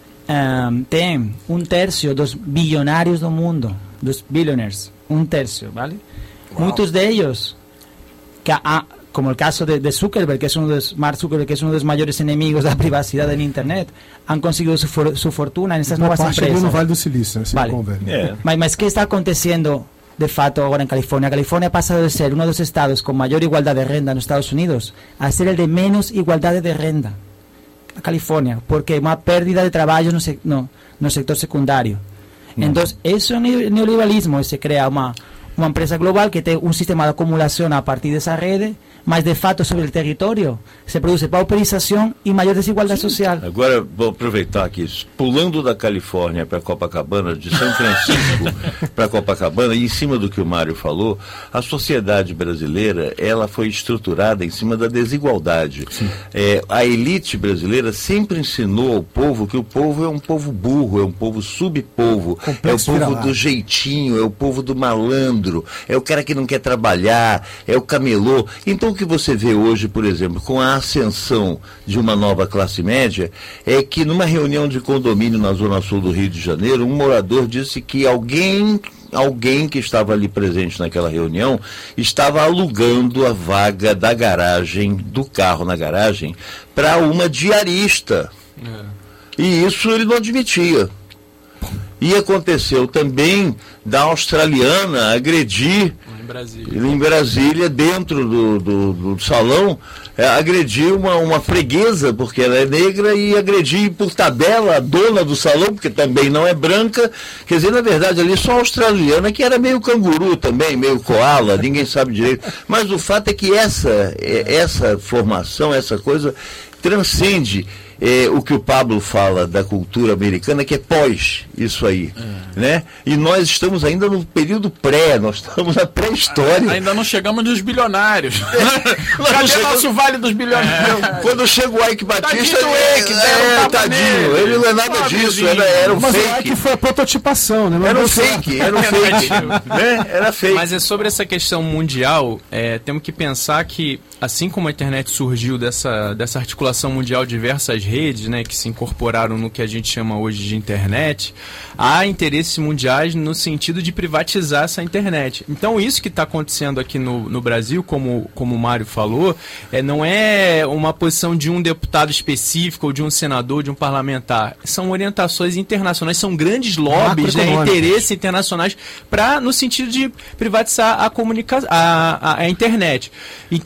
um, tem um terço dos bilionários do mundo, dos billionaires, um terço, ¿vale? Wow. Muitos deles, que a, como o caso de, de Zuckerberg, que é um dos, Mark Zuckerberg, que é um dos maiores inimigos da privacidade na internet, han conseguido su, for, su fortuna nessas novas empresas. No Vale do Silício, assim, vale. É. Mas, mas o que está acontecendo de fato agora em Califórnia? A Califórnia passa de ser um dos estados com maior igualdade de renda nos Estados Unidos a ser o de menos igualdade de renda. A Califórnia, porque uma pérdida de trabalho no, se, no, no sector secundário. Então, isso é neoliberalismo, se cria uma, uma empresa global que tem um sistema de acumulação a partir dessa rede, mas de fato sobre o território se produz pauperização e maior desigualdade Sim. social. Agora, vou aproveitar aqui, pulando da Califórnia para Copacabana, de São Francisco para Copacabana, e em cima do que o Mário falou, a sociedade brasileira, ela foi estruturada em cima da desigualdade. É, a elite brasileira sempre ensinou ao povo que o povo é um povo burro, é um povo subpovo, Complexo é o povo do jeitinho, é o povo do malandro, é o cara que não quer trabalhar, é o camelô. Então, o que você vê hoje, por exemplo, com a ascensão de uma nova classe média, é que numa reunião de condomínio na Zona Sul do Rio de Janeiro, um morador disse que alguém, alguém que estava ali presente naquela reunião estava alugando a vaga da garagem, do carro na garagem, para uma diarista. É. E isso ele não admitia. E aconteceu também da australiana agredir em Brasília, em Brasília dentro do, do, do salão, é, agredir uma, uma freguesa, porque ela é negra, e agredir por tabela a dona do salão, porque também não é branca. Quer dizer, na verdade, ali só a australiana, que era meio canguru também, meio koala, ninguém sabe direito. Mas o fato é que essa, essa formação, essa coisa, transcende É, o que o Pablo fala da cultura americana, que é pós isso aí, é. né? E nós estamos ainda no período pré, nós estamos na pré-história. Ainda não chegamos nos bilionários. É. Cadê o nosso Vale dos Bilionários? É. Quando chega o Ike Batista, tadinho, ele, Ike, é, é, tadinho, ele não é nada ah, disso, era, era um mas fake. Mas o Ike foi a prototipação, né? Mas era um fake, era um fake, né? Era fake. Mas é sobre essa questão mundial, é, temos que pensar que, assim como a internet surgiu dessa, dessa articulação mundial de diversas redes, né, que se incorporaram no que a gente chama hoje de internet, há interesses mundiais no sentido de privatizar essa internet. Então, isso que está acontecendo aqui no, no Brasil, como, como o Mário falou, é, não é uma posição de um deputado específico, ou de um senador, de um parlamentar. São orientações internacionais, são grandes lobbies, né, interesses internacionais para no sentido de privatizar a comunicação, a, a, a internet. Então, existe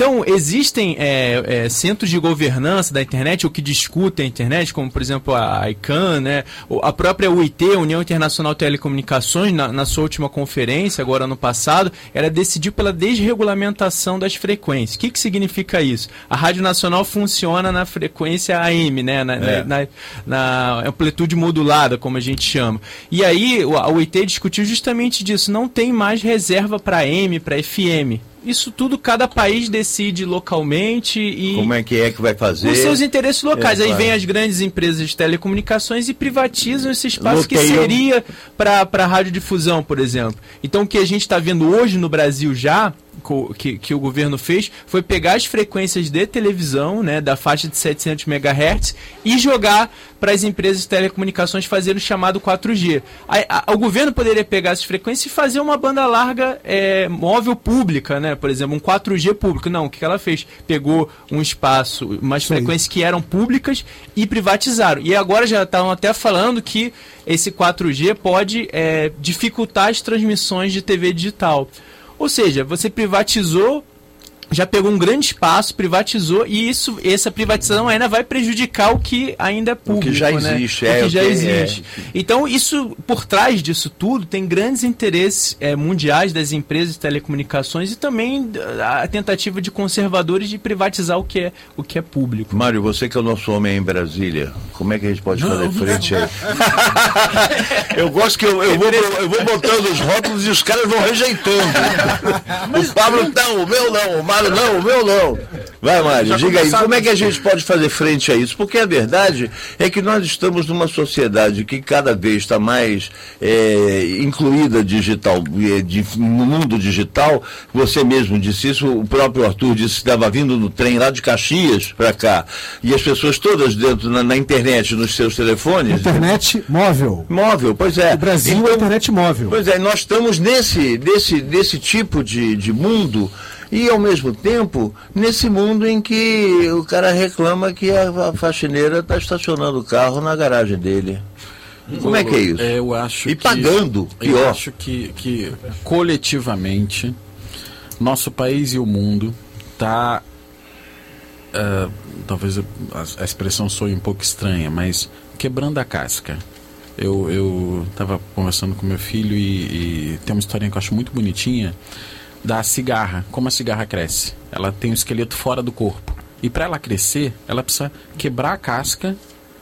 existem é, é, centros de governança da internet, ou que discutem a internet, como, por exemplo, a I C A N, né? A própria U I T, União Internacional de Telecomunicações, na, na sua última conferência, agora ano passado, ela decidiu pela desregulamentação das frequências. O que, que significa isso? A Rádio Nacional funciona na frequência A M, né? Na, é. na, na, na amplitude modulada, como a gente chama. E aí, a U I T discutiu justamente disso. Não tem mais reserva para A M, para F M. Isso tudo cada país decide localmente e... Como é que é que vai fazer? Os seus interesses locais. É, Aí claro. vem as grandes empresas de telecomunicações e privatizam esse espaço Loteiam. que seria para a radiodifusão, por exemplo. Então o que a gente está vendo hoje no Brasil já, que, que o governo fez, foi pegar as frequências de televisão, né, da faixa de setecentos megahertz e jogar para as empresas de telecomunicações fazerem o chamado quatro G. A, a, o governo poderia pegar essas frequências e fazer uma banda larga é, móvel pública, né? Por exemplo, um quatro G público. Não, o que ela fez? Pegou um espaço, umas Sim. frequências que eram públicas e privatizaram. E agora já estavam até falando que esse quatro G pode é, dificultar as transmissões de T V digital. Ou seja, você privatizou, já pegou um grande espaço, privatizou, e isso, essa privatização ainda vai prejudicar o que ainda é público. O que já né? existe. O É, que o já que existe. É. Então, isso, por trás disso tudo, tem grandes interesses é, mundiais das empresas de telecomunicações e também a tentativa de conservadores de privatizar o que é, o que é público. Mário, você que é o nosso homem aí em Brasília, como é que a gente pode fazer frente aí? Eu gosto que eu, eu, vou, eu vou botando os rótulos e os caras vão rejeitando. O Pablo não, o meu não, o Mário não, o meu não. Vai, Mário, diga aí, como é que a gente pode fazer frente a isso? Porque a verdade é que nós estamos numa sociedade que cada vez está mais é, incluída digital, de, no mundo digital. Você mesmo disse isso, o próprio Arthur disse que estava vindo no trem lá de Caxias para cá, e as pessoas todas dentro na, na internet, nos seus telefones. Internet móvel. Móvel, pois é. O Brasil Então, é internet móvel. Pois é, nós estamos nesse, nesse, nesse tipo de, de mundo e, ao mesmo tempo, nesse mundo em que o cara reclama que a faxineira está estacionando o carro na garagem dele. Como é que é isso? É, eu acho E que, pagando, Eu pior. acho que, que coletivamente, nosso país e o mundo está... Uh, talvez a, a expressão soe um pouco estranha, mas quebrando a casca. Eu eu estava conversando com meu filho e, e tem uma historinha que eu acho muito bonitinha da cigarra, como a cigarra cresce. Ela tem um esqueleto fora do corpo. E para ela crescer, ela precisa quebrar a casca,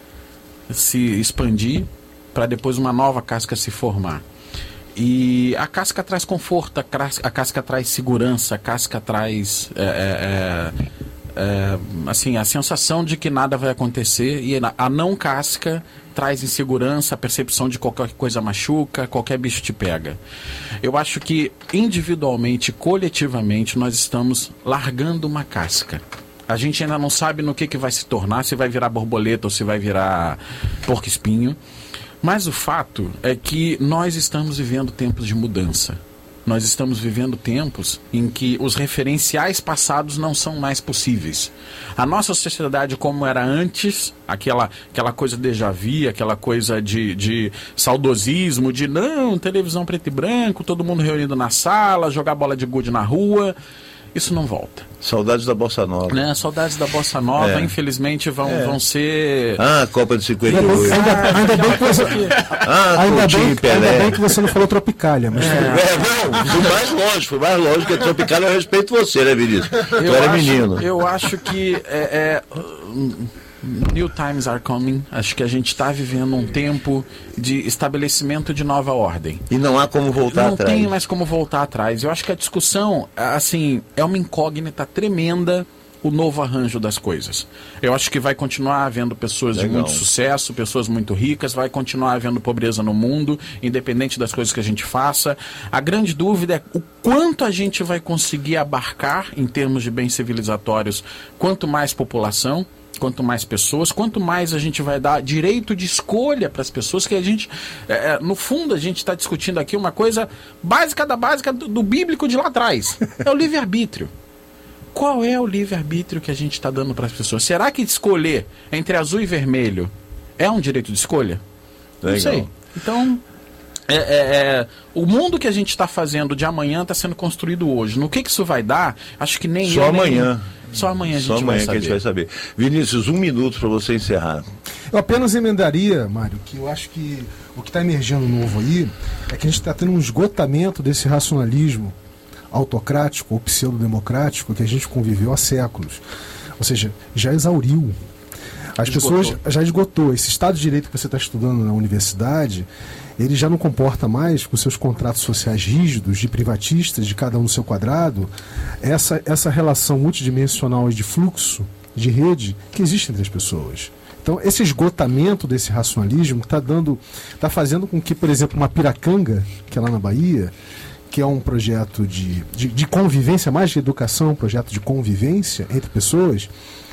se expandir, para depois uma nova casca se formar. E a casca traz conforto, a casca, a casca traz segurança, a casca traz... É, é, é, É, assim, a sensação de que nada vai acontecer, e a não casca traz insegurança, a percepção de qualquer coisa machuca, qualquer bicho te pega. Eu acho que individualmente, coletivamente, nós estamos largando uma casca. A gente ainda não sabe no que, que vai se tornar, se vai virar borboleta ou se vai virar porco-espinho, mas o fato é que nós estamos vivendo tempos de mudança. Nós estamos vivendo tempos em que os referenciais passados não são mais possíveis. A nossa sociedade como era antes, aquela, aquela coisa de déjà vu, aquela coisa de, de saudosismo, de não, televisão preto e branco, todo mundo reunido na sala, jogar bola de gude na rua, isso não volta. Saudades da Bossa Nova. Né? Saudades da Bossa Nova, É. infelizmente, vão, É. vão ser... Ah, Copa de cinquenta e Ainda bem, oito. ainda, ainda bem que você, Ah, ainda, Coutinho bem, e Pelé. ainda bem que você não falou Tropicália, mas É, não, fui mais longe, fui mais longe que a Tropical, eu respeito você, né, Vinícius? Tu Eu era acho, menino. eu acho que é, é, uh, new times are coming. Acho que a gente está vivendo um tempo de estabelecimento de nova ordem. E não há como voltar Não atrás. tem mais como voltar atrás. Eu acho que a discussão, assim, é uma incógnita tremenda, o novo arranjo das coisas. Eu acho que vai continuar havendo pessoas de Legal. muito sucesso, pessoas muito ricas, vai continuar havendo pobreza no mundo, independente das coisas que a gente faça. A grande dúvida é o quanto a gente vai conseguir abarcar em termos de bens civilizatórios, quanto mais população, quanto mais pessoas, quanto mais a gente vai dar direito de escolha para as pessoas, que a gente, é, no fundo, a gente está discutindo aqui uma coisa básica da básica do, do bíblico de lá atrás. É o livre-arbítrio. Qual é o livre-arbítrio que a gente está dando para as pessoas? Será que escolher entre azul e vermelho é um direito de escolha? Legal. Não sei. Então... É, é, é, o mundo que a gente está fazendo de amanhã está sendo construído hoje. No que, que isso vai dar, acho que nem Só eu, amanhã. Nem... Só amanhã a gente, Só amanhã vai, que saber. a gente vai saber. Vinícius, um minuto para você encerrar. Eu apenas emendaria, Mário, que eu acho que o que está emergindo novo aí é que a gente está tendo um esgotamento desse racionalismo autocrático ou pseudo-democrático que a gente conviveu há séculos. Ou seja, já exauriu. As Esgotou. pessoas já esgotou. Esse Estado de Direito que você está estudando na universidade, ele já não comporta mais, com seus contratos sociais rígidos, de privatistas, de cada um no seu quadrado, essa, essa relação multidimensional e de fluxo, de rede, que existe entre as pessoas. Então, esse esgotamento desse racionalismo está dando, está fazendo com que, por exemplo, uma Piracanga, que é lá na Bahia, que é um projeto de, de, de convivência, mais de educação, um projeto de convivência entre pessoas,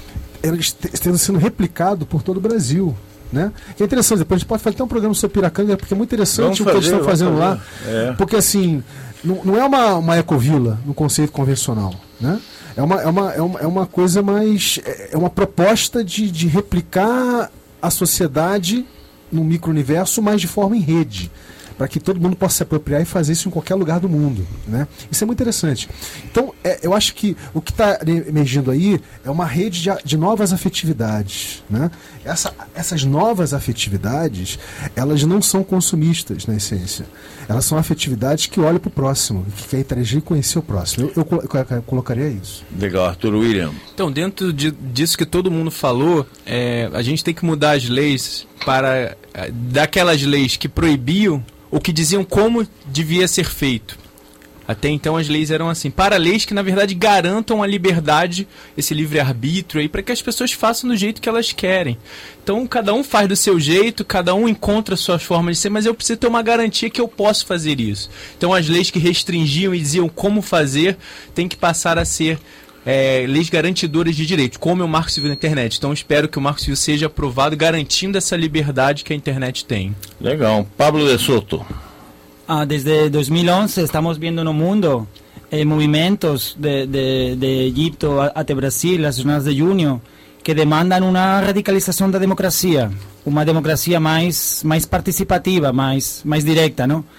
ele está sendo replicado por todo o Brasil. Né? Que é interessante, depois a gente pode fazer até um programa sobre Piracanga, porque é muito interessante vamos o que fazer, eles estão fazendo lá. É. Porque assim, não, não é uma, uma ecovila no conceito convencional. Né? É, uma, é, uma, é, uma, é uma coisa mais. É uma proposta de, de replicar a sociedade no micro-universo, mas de forma em rede, para que todo mundo possa se apropriar e fazer isso em qualquer lugar do mundo. Né? Isso é muito interessante. Então, é, eu acho que o que está emergindo aí é uma rede de, de novas afetividades. Né? Essa, essas novas afetividades, elas não são consumistas, na essência. Elas são afetividades que olham para o próximo, que quer interagir e conhecer o próximo. Eu, eu, eu, eu colocaria isso. Legal, Arthur William. Então, dentro de, disso que todo mundo falou, é, a gente tem que mudar as leis para daquelas leis que proibiam ou que diziam como devia ser feito. Até então as leis eram assim, para leis que na verdade garantam a liberdade, esse livre-arbítrio aí, para que as pessoas façam do jeito que elas querem. Então cada um faz do seu jeito, cada um encontra suas formas de ser, mas eu preciso ter uma garantia que eu posso fazer isso. Então as leis que restringiam e diziam como fazer, tem que passar a ser É, leis garantidoras de direitos, como é o Marco Civil da Internet. Então espero que o Marco Civil seja aprovado, garantindo essa liberdade que a internet tem. Legal. Pablo de Soto. Ah, desde dois mil e onze estamos vendo no mundo eh, movimentos de, de, de Egipto até Brasil, as jornadas de junho, que demandam uma radicalização da democracia, uma democracia mais, mais participativa, mais, mais direta, não?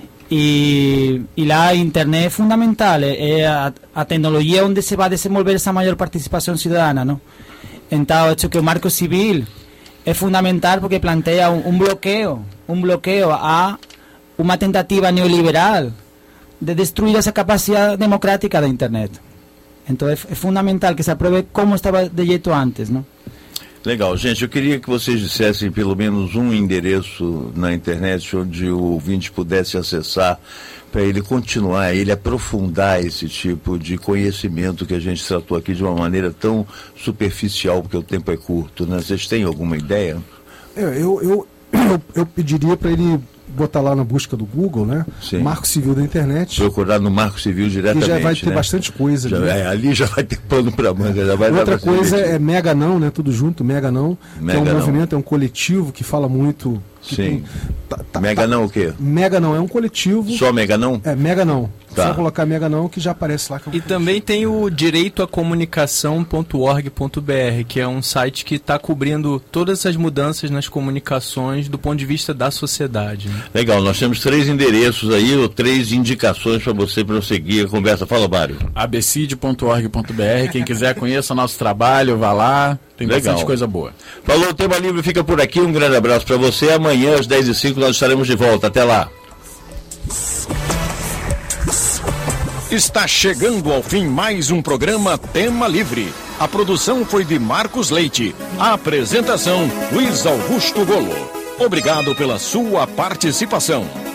E, e lá a internet é fundamental, é a, a tecnologia onde se vai desenvolver essa maior participação cidadana, não? Então, acho que o Marco Civil é fundamental porque planteia um, um bloqueio, um bloqueio a uma tentativa neoliberal de destruir essa capacidade democrática da internet. Então é, é fundamental que se aprove como estava de jeito antes, não? Legal, gente, eu queria que vocês dissessem pelo menos um endereço na internet onde o ouvinte pudesse acessar para ele continuar, ele aprofundar esse tipo de conhecimento que a gente tratou aqui de uma maneira tão superficial, porque o tempo é curto, né? Vocês têm alguma ideia? É, eu, eu, eu, eu pediria para ele botar lá na busca do Google, né? Sim. Marco Civil da Internet. Procurar no Marco Civil diretamente. Que já vai ter né? bastante coisa. Já, né? é, ali já vai ter pano para manga. Já vai Outra dar pra coisa é Mega Não, né? Tudo junto, Mega Não. Mega que é um não. movimento, é um coletivo que fala muito. Que Sim. tem, tá, tá, Mega tá, Não o quê? Mega Não, é um coletivo. Só Mega Não? É, Mega Não. Tá. Só colocar Mega Não que já aparece lá. Que é um E também tem o direito a comunicação ponto org ponto br, que é um site que está cobrindo todas essas mudanças nas comunicações do ponto de vista da sociedade. Né? Legal, nós temos três endereços aí, ou três indicações para você prosseguir a conversa. Fala, Mário. abcid ponto org ponto br, quem quiser conheça nosso trabalho, vá lá, tem Legal. bastante coisa boa. Falou, o Tema Livre fica por aqui, um grande abraço para você. Amanhã às dez e cinco nós estaremos de volta. Até lá. Está chegando ao fim mais um programa Tema Livre. A produção foi de Marcos Leite. A apresentação, Luiz Augusto Golo. Obrigado pela sua participação.